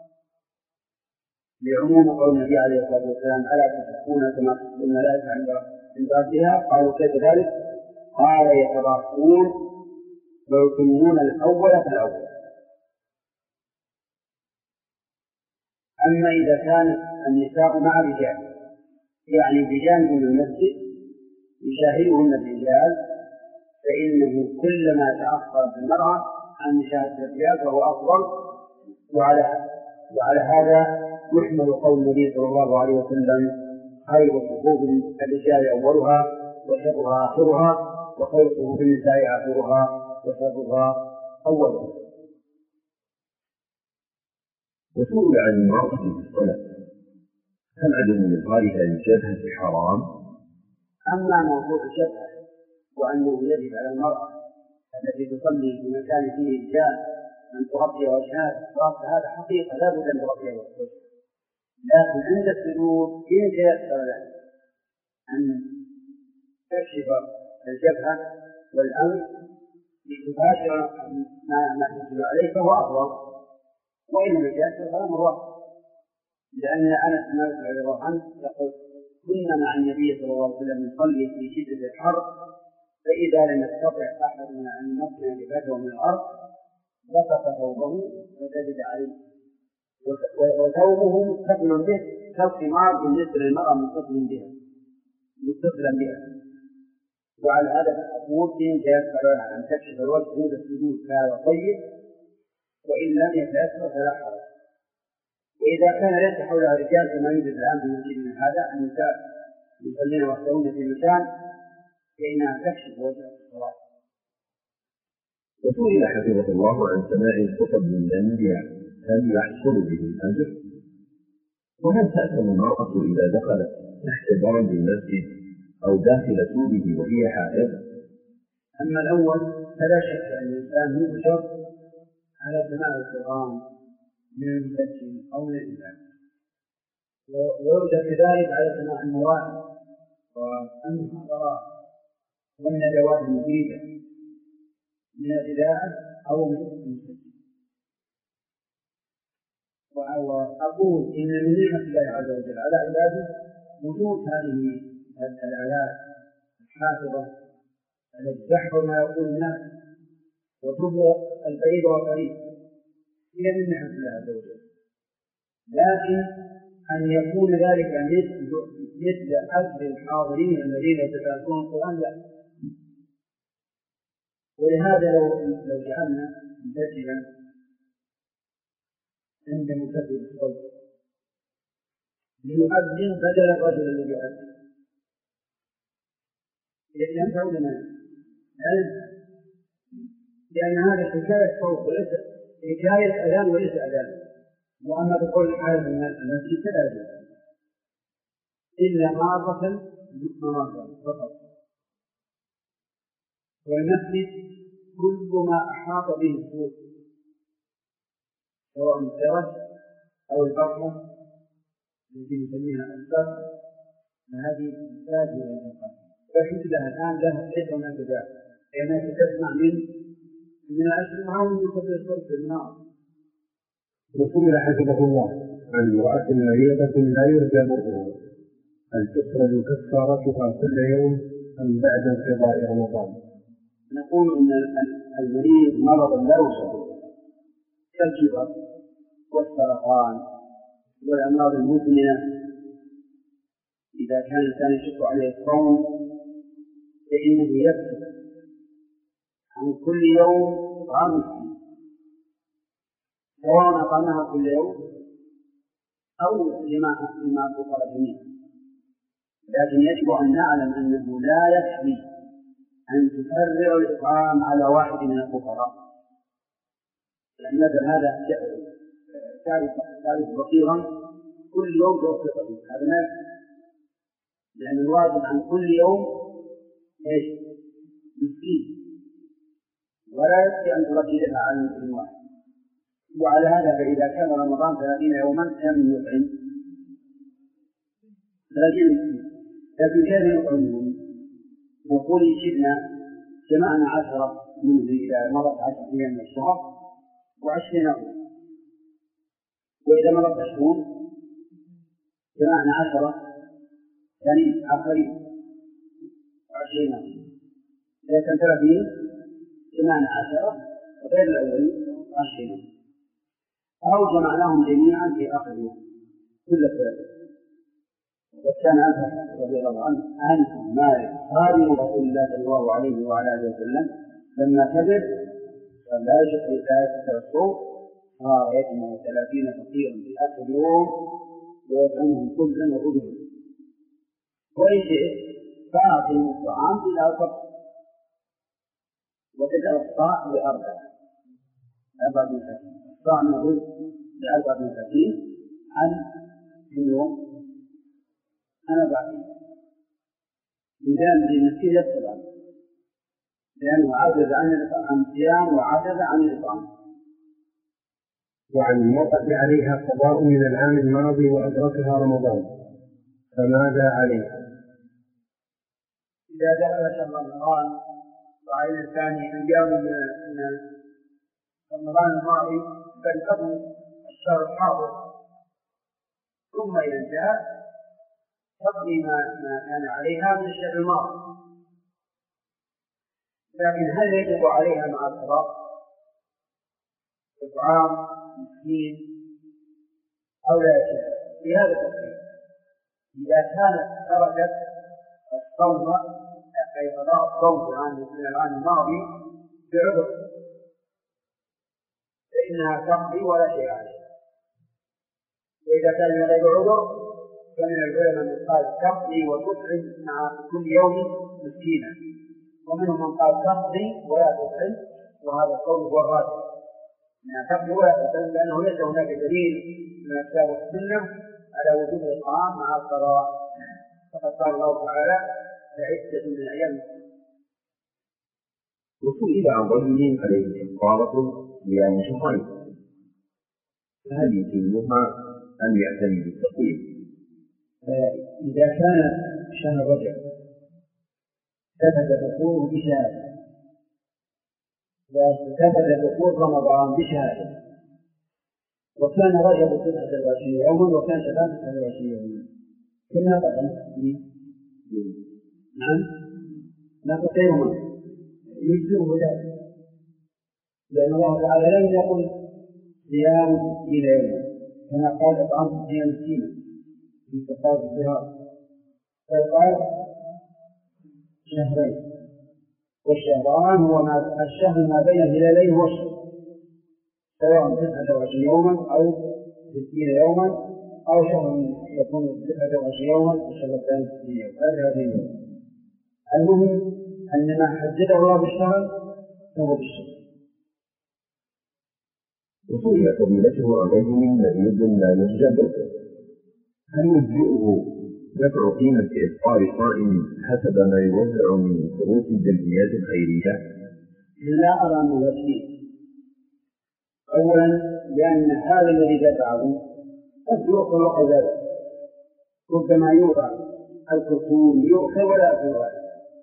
لعموم قول النبي عليه الصلاة والسلام: ألا تصفون كما تصف الملائكة عند ربها؟ قالوا: كيف ذلك؟ قال: يتراصون ويتمون الأول فالأول. أما إذا كان النساء مع رجال يعني بجانب من المسجد يشاهدهن الرجال فإنه كلما تأخرت المرأة عن مشاهدة الرجال فهو أفضل. وعلى وعلى هذا يحمل قول النبي صلى الله عليه وسلم: خير صفوف الرجال أولها وشرها آخرها، وخير صفوف النساء آخرها وشرها أولها. وسئل عن المرأة في الصلاة: هل عدم إظهارها للجبهة حرام؟ أما موضوع الجبهة وأنه يجب على المرأة التي تصلي في مكان فيه رجال أن تغطي وجهها الإسراف، فهذا حقيقة لا بد أن تغطي وجهها، لكن عند السجود إن تيسر له أن تكشف الجبهة والأنف لتباشر ما ما تسجد عليه فهو أفضل، وإن لم يتيسر فلا مرة. لأن أنس بن مالك رضي الله عنه يقول: كنا مع النبي صلى الله عليه وسلم نصلي في شدة الحر، فإذا لم يستطع أحدنا أن يمكن جبهته من الأرض بسط ثوبه وسجد عليه، وثوبه مستقبل به كالخمار بالنسبة للمرأة متصل بها متصلا بها. وعلى هذا فأقول إن تيسر أن تكشف الوجه عند السجود فهذا طيب، وإن لم يتيسر فلا حرج. وإذا كان ليس حولها رجال كما يوجد الآن في مسجدنا هذا، النساء يصلين وحدهن في مكان، فإنها تكشف وجه الصلاة. وسئل حفظه الله عن سماع الخطب من الأنبياء هل يحصل به الأجر؟ وهل تأثم المرأة إذا دخلت تحت درج المسجد أو داخل سوره وهي حائض؟ أما الأول فلا شك أن الإنسان يؤجر على سماع القرآن من المسجد أو من الإمام، ويؤجر كذلك على سماع المواعظ والمحاضرات والندوات المفيدة من الإذاعة أو من المسجد. وأقول إن من نعمة الله عز وجل على عباده وجود هذه الآيات الحافظة التي تحفظ ما يقول الناس وتبلغ البعيد والقريب، هي من نعمة الله عز وجل. لكن أن يكون ذلك مثل مثل أجر الحاضرين الذين يتدارسون القرآن لا. ولهذا لو لو جعلنا مسجدا عند مكبر الصوت ليؤذن بدل الرجل الذي يؤذن، ينفع لنا؟ لأن هذا حكاية صوت وليس حكاية أذان وليس أذان. وأما بقول حال من المسجد فلا يجوز إلا مرة مرة فقط. والمسجد كل ما أحاط به الصوت سواء الدرج أو البرمة التي نسميها الأسباب، فهذه تحتاج إلى الإنقاذ. فالحمد لله الآن لها ليس هناك داعي، لأنك تسمع من من الأسماء ومن يكبر الصوت بالنار. وسئل حفظه الله عن امرأة مريضة لا يرجى برها، هل تخرج كفارتها كل يوم أم بعد انقضاء رمضان؟ نقول إن المريض مرض لا يصاب كالكبر والسرطان والأمراض المزمنة، إذا كان الإنسان يشق عليه الصوم فإنه يكفر عن كل يوم إطعام مسكين، سواء أطعمها كل يوم أو لما فقر جميعا. لكن يجب أن نعلم أنه لا يكفي أن تفرع الإطعام على واحد من الفقراء، يعني مثلا هذا تعرف بصيرا كل يوم توفقه، هذا ما يكفي، لأن الواجب عن كل يوم إيش؟ مسكين، ولا يكفي أن ترددها على مسكين واحد. وعلى هذا فإذا كان رمضان ثلاثين يوما كم يطعم؟ ثلاثين مسكين. لكن كيف يطعمون؟ نقول إن شئنا جمعنا عشرة منذ إذا مرت عشرة أيام من الشهر وعشرين يوم، وإذا مرت عشرون جمعنا عشرة يعني آخرين وعشرين يوم. إذا كان ثلاثين جمعنا عشرة وغير الأولين عشرين يوم، أو جمعناهم جميعا في آخر يوم كل ثلاثة. وكان أنس رضي الله عنه أنس مالك خادم رسول الله صلى الله عليه وعلى آله وسلم لما كبر فلا يشق لا الصوت صار يجمع ثلاثين فقيرا في آخر يوم ويطعمهم خبزا وخبزا. وإن شئت فأعطهم الطعام إلى صف وتجعل الصاع بأربعة أربعة مساكين، الصاع نقول لأربعة مساكين عن اليوم أنا بعدين إذا المسكين يفصل عنه لأنه عجز عن الصيام وعجز عن الإطعام. وعن المرأة عليها قضاء من العام الماضي وأدركها رمضان، فماذا عليها؟ إذا دخل شهر رمضان وعلى الإنسان أيام من رمضان الماضي فلتقضي الشهر الحاضر، ثم إذا انتهى تقضي ما كان عليها من الشهر الماضي. لكن هل يجب عليها مع القضاء إطعام مسكين أو لا يجب؟ في هذا التفصيل إذا كانت تركت الصوم أي قضاء الصوم من العام الماضي بعذر فإنها تقضي ولا شيء عليها. وإذا كان من غير عذر فمن العلماء من قال تقضي وتطعم مع كل يوم مسكينا، ومنهم من قال تقضي ولا تطعم، وهذا القول هو الراجح انها تقضي ولا تطعم، لانه ليس هناك دليل من الكتاب والسنه على وجوب الاطعام مع القضاء، فقد قال الله تعالى لعدة من ايام. وسئل عن رجل عليه كفارة صيام شهرين، فهل يتمها ام يعتني بالتقويم؟ إذا كان شهر رجب ثبت دخوله بشهادة وثبت دخول رمضان بشهادة وكان رجب تسعة وعشرين يوما وكان شعبان تسعة وعشرين يوما كنا قدم نعم ناقص يوما يجزئه ذلك، لأن الله تعالى لم يقل صيام ستين يوما كما قال إطعام ستين مسكينا في كفارة الظهار، فقال شهرين، والشهران هو ما الشهر ما بين الهلالين والشهر، سواء تسعة وعشرين يوما أو ستين يوما أو شهر يكون تسعة وعشرين يوما والشهر الثاني ستين يوما، هذا هذه اليوم. المهم أن ما حدده الله بالشهر فهو بالشهر. وسئل فضيلته عن رجل مريض لا يرجى، هل يجزئه دفع قيمة إفطار صائم حسب ما يوزع من فلوس الجمعيات الخيرية؟ لا أرى أنه يكفي. أولا لأن هذا الذي دفعه قد يؤخذ وقت ذلك، ربما يوضع الكرتون يؤخذ ولا يؤخذ،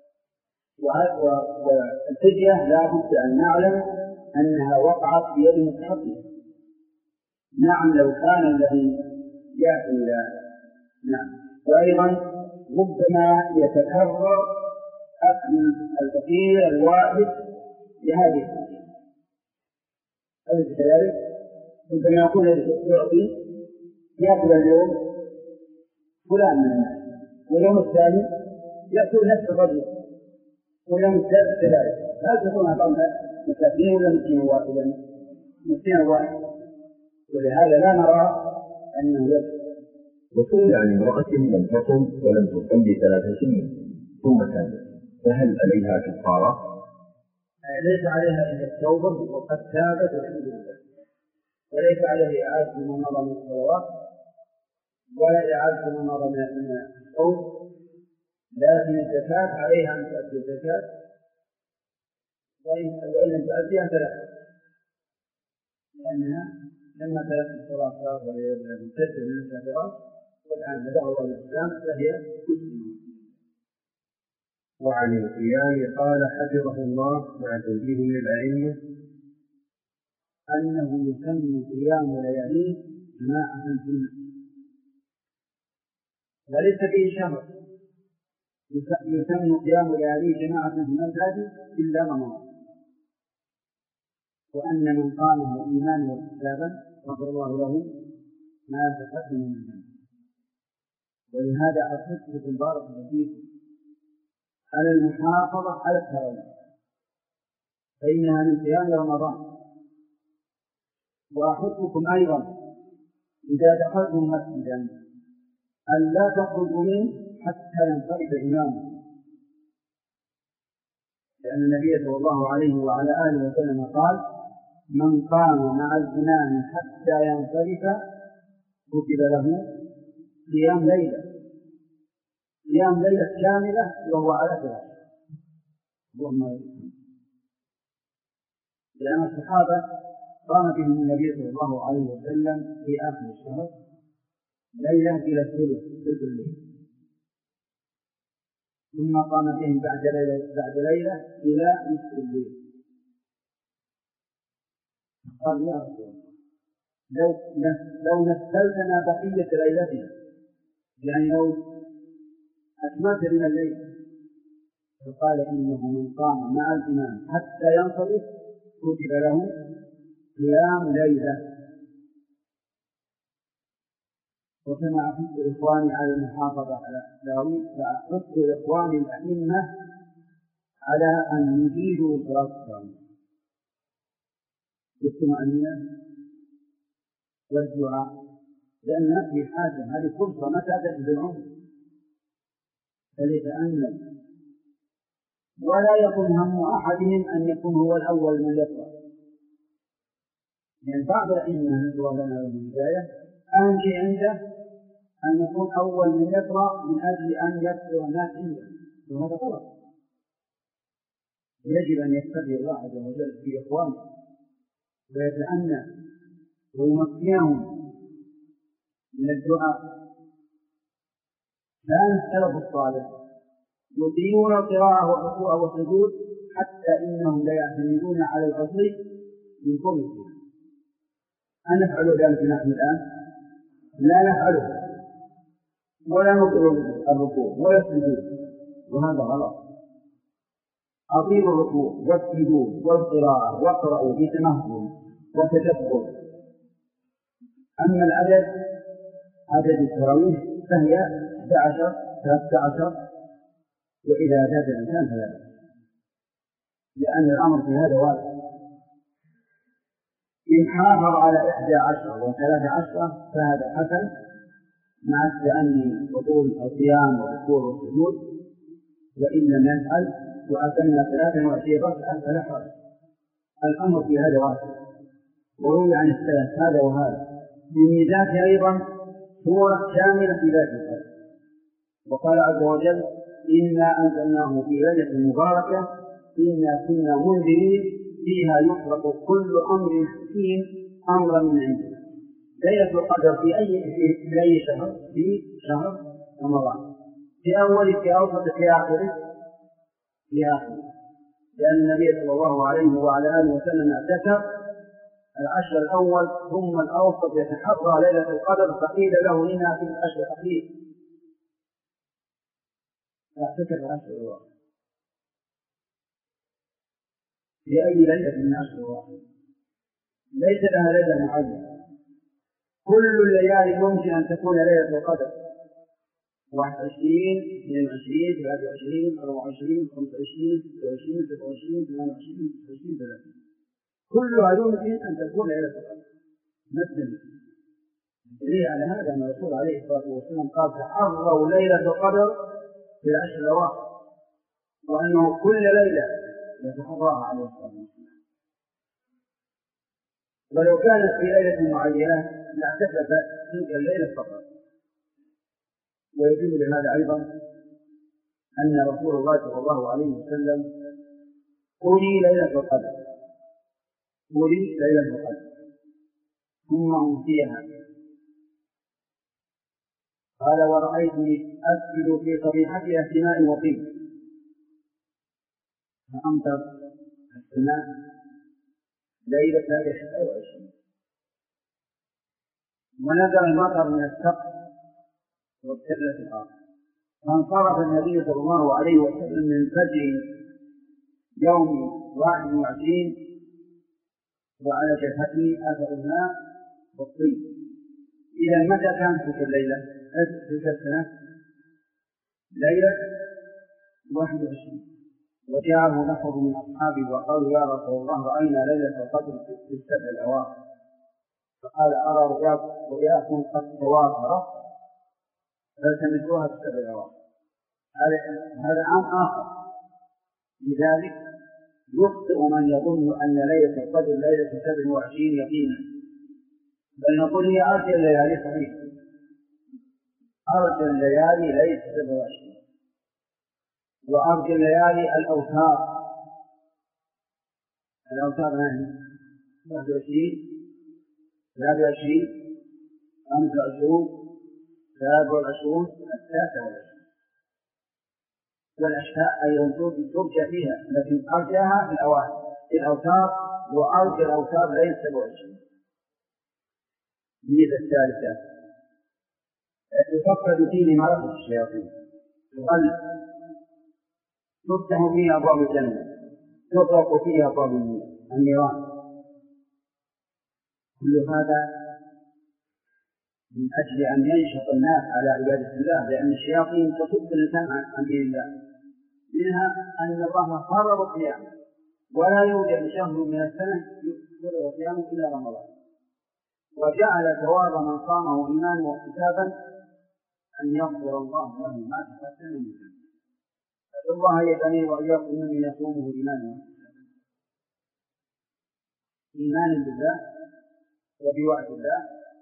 والفدية لا بد أن نعلم أنها وقعت بيد مستحقها. نعم لو كان الذي يأتي إلى نعم، وأيضا ربما يتكرر أكل الفقير الواحد لهذه الفقير، أليس كذلك؟ ربما يكون الذي يعطي يأكل اليوم فلان من الناس، واليوم الثاني يأكل نفس الرجل، واليوم الثالث كذلك، هل تكون أعطانا مساكين ولا مسكين واحدا؟ مسكين واحد، ولهذا لا نرى أنه يكفي. وسئل عن امرأة لم تصم ولم تصلي ثلاث سنين ثم تابت، فهل عليها كفارة؟ ليس عليها إلا التوبة وقد تابت والحمد لله، وليس عليه إعادة ما مضى من الصلوات ولا إعادة ما مضى من الصوم، لكن الزكاة عليها أن تؤدي الزكاة، وإن لم تؤديها فلا، لأنها لما تركت الصلاة وهي مرتدة من الكافرات والآن هداها الله الإسلام فهي مسلمة. وعن القيام قال حفظه الله مع توجيه من الأئمة أنه يسمى قيام لياليه جماعة في المسجد، وليس فيه شهر يسمى قيام لياليه جماعة في المسجد إلا رمضان، وأن من قامه إيمانا واحتسابا غفر الله له ما تقدم من ذنبه. ولهذا أحثكم بارك الله فيكم على المحافظة على التراويح، فإنها من قيام رمضان. وأحثكم أيضا إذا دخلتم مسجدا أن لا تخرجوا منه حتى ينصرف إمامه، لأن النبي صلى الله عليه وعلى آله وسلم قال: من قام مع الإمام حتى ينصرف كتب له قيام ليلة قيام ليلة كاملة وهو على فراشه. اللهم لأن الصحابة قام بهم النبي صلى الله عليه وسلم في آخر الشهر ليلة إلى الثلث ثلث الليل، ثم قام بهم بعد ليلة بعد ليلة إلى نصف الليل. قال يا رسول الله لو لو نفلتنا بقية ليلتنا، يعني لو أكملت من الليل. فقال إنه من قام مع الإمام حتى ينصرف كتب له قيام ليلة. وكما أحث إخواني على المحافظة على التراويح فأحث إخواني الأئمة على أن يجيدوا صلاة التراويح بالطمأنينة والدعاء، لأن في حاجة هذه فرصة متى تأتي بالعمر، فليتأمل ولا يكن هم أحدهم أن يكون هو الأول من يقرأ، لأن يعني بعض الأئمة نسأل الله لنا الهداية أهم شيء عنده أن يكون أول من يقرأ من أجل أن يكثر الناس عنده، وهذا غلط. يجب أن يستغفر الله عز وجل في إخوانه ويتأنى ويمكنهم من الدعاء. كان السلف الصالح يطيلون القراءة والركوع والسجود حتى إنهم لا يعتمدون على الأصل من كل شيء. أن نفعل ذلك نحن الآن؟ لا نفعله، ولا نطيل الركوع ولا السجود، وهذا غلط. أطيلوا الركوع والسجود والقراءة واقرأوا بتمهل وتدبر. أما العدد عدد التراويح فهي أحد عشر ثلاثة عشر، وإذا زاد الإنسان فلا بأس، لأن الأمر في هذا واضح. إن حافظ على إحدى عشر وثلاثة عشر فهذا حسن مع التأني وطول القيام والركوع والسجود، وإن لم يفعل وأتم ثلاثة وعشرين ركعة فلا حرج. الأمر في هذا واضح. وروي عن السلف هذا وهذا. من ميزاتها أيضا سورة كاملة في ذات القدر، وقال عز وجل إنا أنزلناه في ليلة مباركة إنا كنا منذرين فيها يفرق كل أمر حكيم أمرا من عنده. ليلة القدر في أي في أي شهر؟ في شهر رمضان، في أول في أوسط في آخره في آخره، لأن النبي صلى الله عليه وعلى آله وسلم اعتكف العشر الأول ثم الأوسط يتحرى ليلة القدر، فقيل له إنها في العشر الأخير، اعتكف العشر الأول في أي ليلة من العشر الأواخر، ليس لها ليلة معينة. كل الليالي يمكن أن تكون ليلة القدر، واحد وعشرين اثنين وعشرين ثلاثة وعشرين أربعة وعشرين خمسة وعشرين ستة وعشرين سبعة وعشرين ثمانية وعشرين تسعة وعشرين ثلاثين، كلها يمكن أن تكون ليلة القدر. مثل ليه على هذا أن الرسول عليه الصلاة والسلام قال تحروا ليلة القدر في العشر الأواخر، وأنه كل ليلة يتحراها عليه الصلاة والسلام. ولو كانت في ليلة معينة لاعتكف تلك الليلة فقط. ويدل لهذا أيضا أن رسول الله صلى الله عليه وسلم أولي ليلة القدر أولي ليلة القدر ثم أوتيها. قال ورأيتني أسجد في صبيحتها سماء وطين، فأمطر السماء ليلة إحدى وعشرين، ونزل المطر من السقف وابتلت الأرض، فانصرف النبي صلى الله عليه وسلم من فجر يوم واحد وعشرين وعلى جبهته أثر الماء والطين. إذا متى كانت تلك الليلة؟ تلك السنة ليلة واحد وعشرين. وجاءه نفر من أصحابه وقالوا يا رسول الله رأينا ليلة القدر في السبع الأواخر، فقال أرى رؤياكم قد تواترت فالتمسوها في السبع الأواخر. هذا عام آخر، لذلك يخطئ من يظن أن ليلة القدر ليلة سبع وعشرين يقينا، بل نقول هي أرجى الليالي صحيح، أرجى الليالي ليلة سبع وعشرين، وأرجى الليالي الأوتار. الأوتار هذه واحد وعشرين ثلاثة وعشرين خمسة وعشرون سابع والعشرون التاسع والعشرون. والأشياء أيضا ترجى فيها، لكن أرجاها في الأوائل في الأوتار، وأرجى الأوتار ليس سبع وعشرين. الميزة الثالثة تفكر فيه مرض الشياطين، القلب تفتح فيه أبواب الجنة، تطرق فيه أبواب النيران. كل هذا من أجل أن ينشط الناس على عبادة الله، لأن الشياطين تصد الإنسان عن دين الله. منها أن الله فرض صيامه، ولا يوجد شهر من السنة يفرض صيامه إلا رمضان، وجعل ثواب من صامه إيمانا واحتسابا أن يغفر الله له ما تقدم من ذنبه. فأسأل الله يجعلني وإياكم ممن يصومه إيمانا واحتسابا، إيمانا بالله وبوعد الله،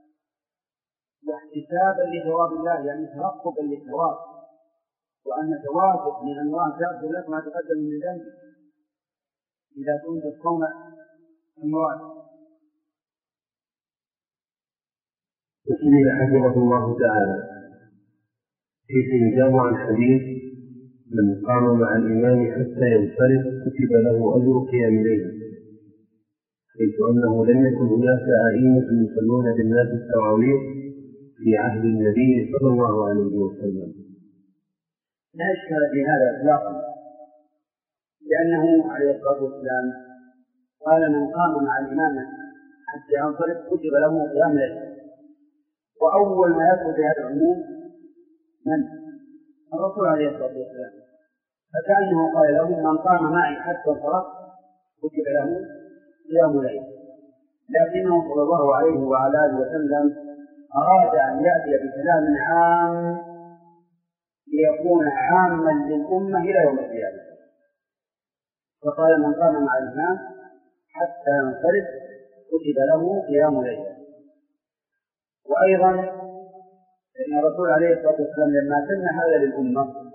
واحتسابا لثواب الله، يعني ترقبا للثواب، وأن ثوابك من الله تغفر لك ما تقدم من ذنبك إذا كنت الصوم المراد. وسئل حفظه الله تعالى كيف يجاب عن حديث من قام مع الإمام حتى ينصرف كتب له أجر قيام ليلة، حيث أنه لم يكن هناك أئمة يصلون بالناس التراويح في عهد النبي صلى الله عليه وسلم. لا إشكال في هذا إطلاقا، لأنه عليه الصلاة والسلام قال من قام مع الإمام حتى ينصرف كتب له قيام ليلة. وأول ما يدخل في هذا العموم من؟ الرسول عليه الصلاة والسلام، فكأنه قال له من قام معي حتى انصرف كتب له قيام ليلة. لكنه صلى الله عليه وعلى آله وسلم أراد أن يأتي بكلام عام ليكون عاما للأمة إلى يوم القيامة، فقال من قام مع الإمام حتى ينصرف كتب له قيام ليلة. وأيضا إن الرسول عليه الصلاة والسلام لما سن هذا للأمة،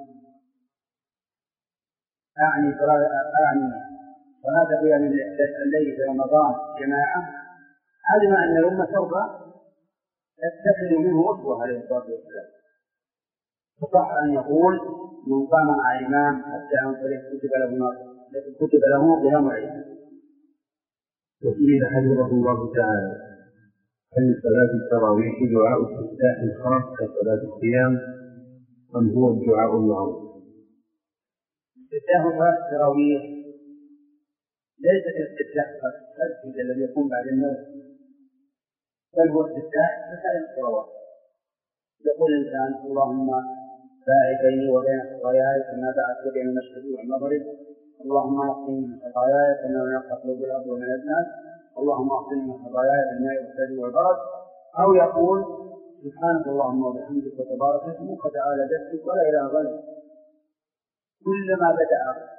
أعني صلاة أعني صلاة قيام الليل في رمضان جماعة، علم أن الأمة سوف تتخذ منه أسوة عليه الصلاة والسلام، فصح أن يقول من قام مع الإمام حتى ينصرف كتب له كتب له قيام ليلة. وسئل حفظه الله تعالى هل صلاة التراويح دعاء استفتاح خاص كصلاة القيام أم هو الدعاء المعروف؟ استفتاح صلاة التراويح ليس كاستفتاح المسجد الذي يكون بعد النوم، بل هو استفتاح مسائل الصلوات. يقول الإنسان اللهم باعد بيني وبين خطاياي كما باعدت بين المشرق والمغرب، اللهم اغفرني من خطاياي كما ينقى الثوب الأبيض من الناس، اللهم اغفرني من خطاياي بالماء والثلج والبرد. أو يقول سبحانك اللهم وبحمدك وتبارك اسمك وتعالى جدك ولا إله غيرك. كلما بدأ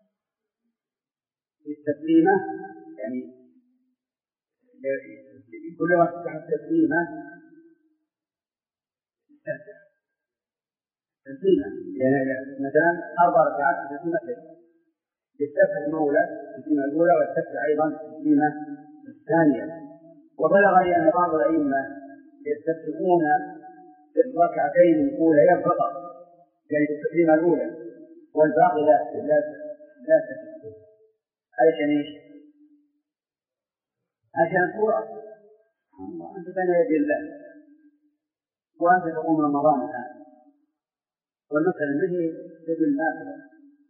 بالتسليمة يعني كلما فتح التسليمة تسليمة، يعني مثلا أربع ركعات تسليمة يستفتح الأولى التسليمة الأولى ويستفتح أيضا التسليمة الثانية. وبلغني أن بعض الأئمة يستفتحون الركعتين الأولى فقط، يعني التسليمة الأولى، والباقي لا لا لا تستفتح. عشان إيش؟ عشان الصورة أنت بين يدي الله وأنت تقوم رمضان الآن، والمسألة به سبيل الآخرة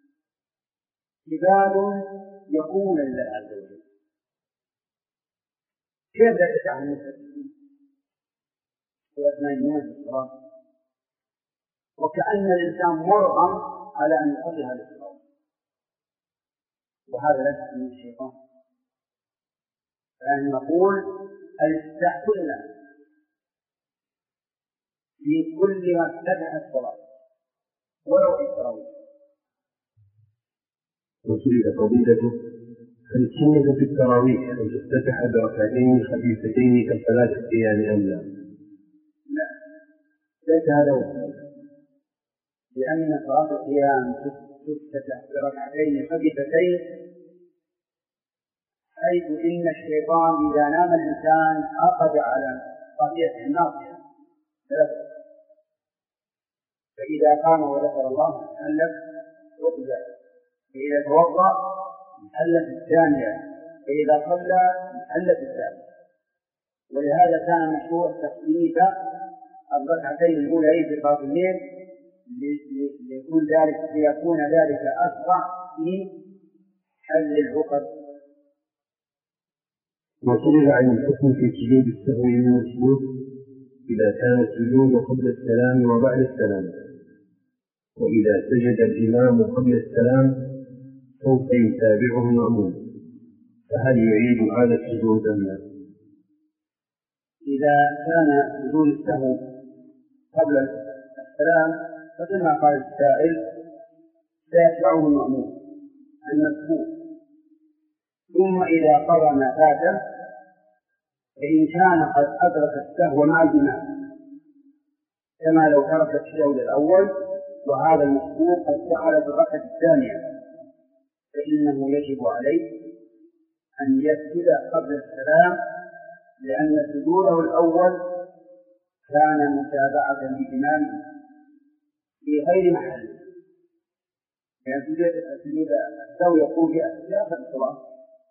كتاب يكون لله عز وجل. كيف لا تدعه المسلمين وأثناء الناس الصلاة، وكأن الإنسان مرغم على أن يصلي هذه الصلاة، وهذا ليس من الشيطان. فأن نقول الاستفتاح كله في كل ما افتتح الصلاة ولو في التراويح. وسئل فضيلته هل السنة في التراويح أن تفتتح بركعتين خفيفتين كصلاة القيام أم لا؟ لا، ليس هذا هو السنة، لأن صلاة القيام تفتتح بركعتين خفيفتين حيث إن الشيطان إذا نام الإنسان عقد على طبيعة الناصية ثلاثة، فإذا قام وذكر الله حلت ركبه، فإذا توضأ حلت الثانية، فإذا صلى حلت الثالثة. ولهذا كان مشروع تخفيف الركعتين الأولين في صلاة الليل ليكون ذلك ليكون ذلك أسرع في حل العقد. وسئل عن الحكم في سجود السهو من المسجود إذا كان السجود قبل السلام وبعد السلام، وإذا سجد الإمام قبل السلام سوف يتابعه المأموم، فهل يعيد هذا السجود أم لا؟ إذا كان سجود السهو قبل السلام فكما قال السائل سيتبعه المأموم المسبوق، ثم إذا قضى ما فاته فإن كان قد أدرك السهو مع الإمام كما لو ترك التشهد الأول وهذا المسبوق قد دخل في الركعة الثانية فإنه يجب عليه أن يسجد قبل السلام، لأن سجوده الأول كان متابعة للإمام في غير محل، يعني سجود السهو يقول في آخر الصلاة.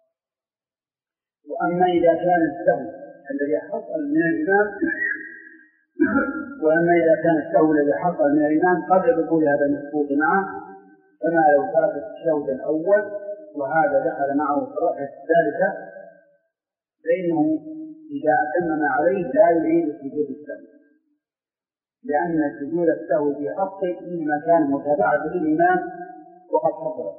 وأما إذا كان السهو الذي حصل من الإمام وأما إذا كان السهو الذي حصل من الإمام قبل دخول هذا المسبوق معه كما لو ترك التشهد الأول وهذا دخل معه في الركعة الثالثة فإنه إذا أتم ما عليه لا يعيد سجود السهو، لأن سجود السهو في حقه إنما كان متابعة للإمام وقد حصل.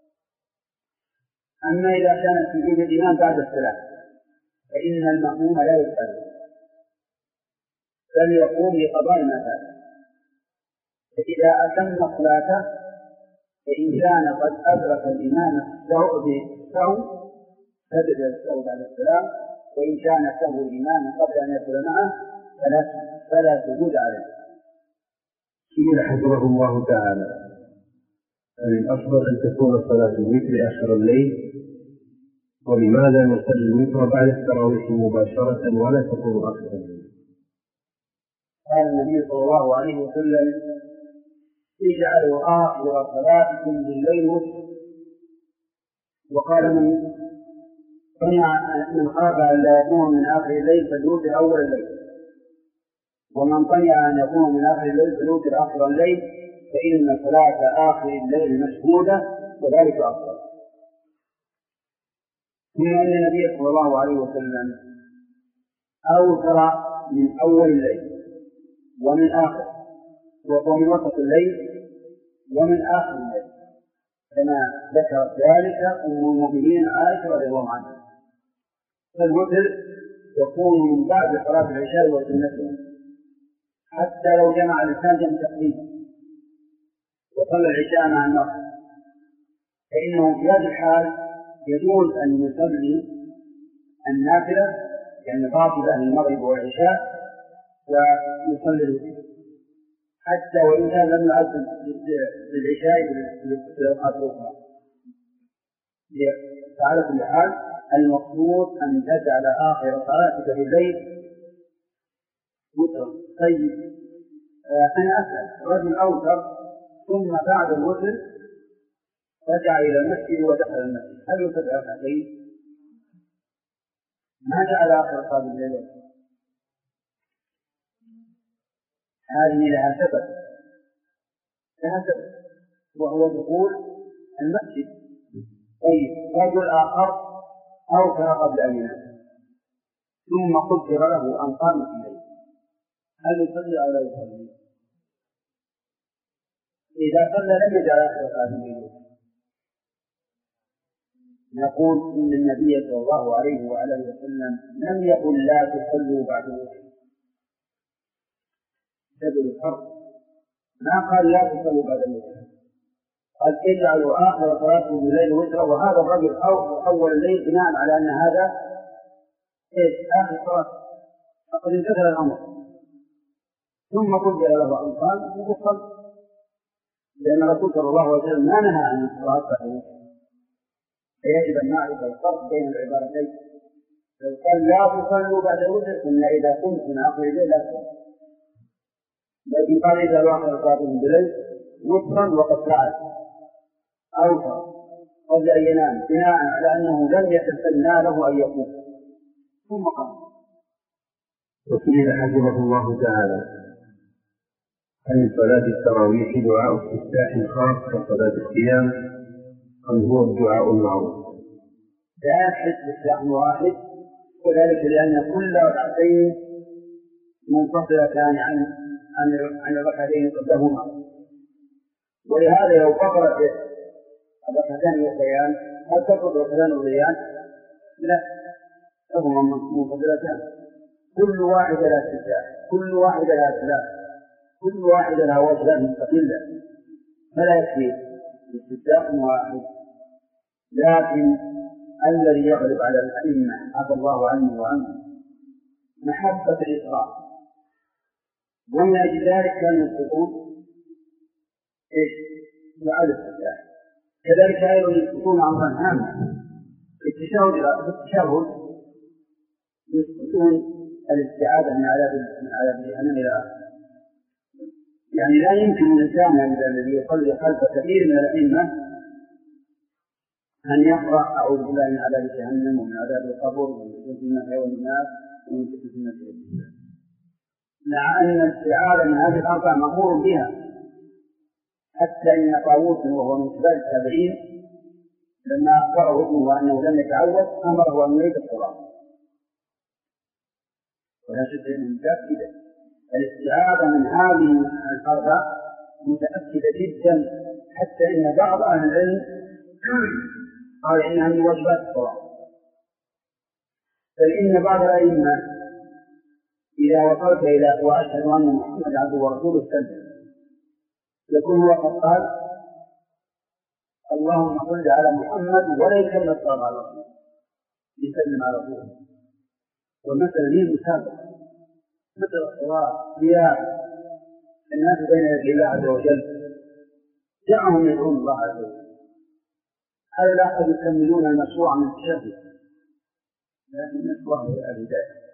أما إذا كان سجود الإمام بعد السلام فإن المأموم لا يسأل بل يقوم بقضاء ما فات، فإذا أتم صلاته فإن كان قد أدرك الإمام بالسهو سجد السهو بعد السلام، وإن كان سهو الإمام قبل أن يدخل معه فلا فلا سجود عليه. سئل حفظه الله تعالى أن الأفضل أن تكون صلاة الوتر آخر الليل، ولماذا نصلي الوتر بعد التراويح مباشرة ولا تكون آخر الليل؟ قال النبي صلى الله عليه وسلم اجعلوا آخر صلاتكم بالليل وتر، وقال من من خاف أن لا يكون من آخر الليل فليوتر أول الليل، ومن طمع أن يكون من آخر الليل فليوتر آخر الليل، فإن صلاة آخر الليل مشهودة وذلك أفضل. ثم أن النبي صلى الله عليه وسلم أوتر من أول الليل ومن آخر ومن وسط الليل ومن آخر الليل، كما ذكر ذلك أم المؤمنين عائشة رضي الله عنها. فالوتر يكون من بعد صلاة العشاء وسنته، حتى لو جمع الإنسان جمع تقريبا وصلى العشاء مع النفس فإنه في هذه الحال يجوز أن يصلي النافلة يعني باطلة المغرب والعشاء ويصلي الوتر، حتى وإن كان لم يؤذن للعشاء في الأوقات الأخرى. فعلى كل حال المقصود أن تجعل آخر صلاتك في الليل وترا. طيب آه أنا أسأل رجل أوتر ثم بعد الوتر رجع إلى المسجد ودخل المسجد، هل يصلي ركعتين؟ ما جعل آخر صلاة الليل؟ هذه لها سبب لها سبب وهو دخول المسجد. طيب رجل آخر أوتر قبل أن ينام ثم قدر له أن قام في الليل، هل يصلي أو لا يصلي؟ إذا صلى لم يجعل آخر صلاة الليل. نقول إن النبي صلى الله عليه وعلى وسلم لم يقل لا تصلوا بعد الوتر، سبب الفرق ما قال لا تصلوا بعد الوتر، قال اجعلوا آخر صلاتكم بالليل وترا، وهذا الرجل أو أول الليل بناء على أن هذا إيش آخر صلاة فقد انتهى الأمر، ثم قدر له أن قال وصل، لأن الرسول صلى الله عليه وسلم ما نهى عن الصلاة بعد الوتر، فيجب أن نعرف الفرق بين العبارتين. لو قال لا تصلوا بعد الوتر قلنا إذا كنت من آخر الليل لا تصلوا، لكن قال إذا الواحد قادم بالليل وترا وقد فعل أوتر قبل أن ينام بناء على أنه لم يتسنى له أن يقوم ثم قام. وسئل حفظه الله تعالى عن صلاة التراويح دعاء استفتاح خاص كصلاة القيام أم هو الدعاء المعروف؟ لا حسب استفتاح واحد، وذلك لأن كل ركعتين منفصلتان عن عن عن الركعتين قبلهما، ولهذا لو فقرت الركعتان الأخريان هل تفقد الركعتان الأخريان؟ لا، فهما منفصلتان، كل واحدة لها استفتاح، كل واحدة لها سلام، كل واحدة لها وجهة مستقلة، فلا يكفي استفتاح واحد. لكن الذي يغلب على الأئمة عفى الله عنه وعنه محبة الإسراء، ومن أجل ذلك كانوا يسقطون إيش؟ دعاء الاستفتاح. كذلك أيضا يسقطون أمرا هاما في التشهد، يسقطون الاستعاذة من عذاب من عذاب جهنم إلى آخره. يعني لا يمكن الإنسان الذي يصلي خلف كثير من الأئمة أن يقرأ أعوذ بالله من عذاب جهنم ومن عذاب القبر ومن فتنة المحيا والممات ومن فتنة المسيح الدجال، مع أن الاستعاذة من هذه الأربع مأمور بها، حتى إن طاووس وهو من كبار التابعين لما أخبره ابنه أنه لم يتعوذ أمره أن يعيد الصلاة. ولا شك أنه متأكد الاستعاذة من هذه الأربع متأكدة جدا، حتى إن بعض أهل العلم قال إنها من واجبات الصلاة. بل إن بعض الأئمة إذا وصلت إلى وأشهد أن محمد عبده ورسوله استلزم، يكون هو قد قال اللهم صل على محمد ولا يكمل الصلاة على رسوله يسلم على رسوله. والمسألة هي مسابقة، مثل الصلاة قيام الناس بين يدي الله عز وجل، دعهم يدعون الله عز وجل. هذا لا أحد يكملون المشروع من التشهد، لكن نسأل الله الهداية.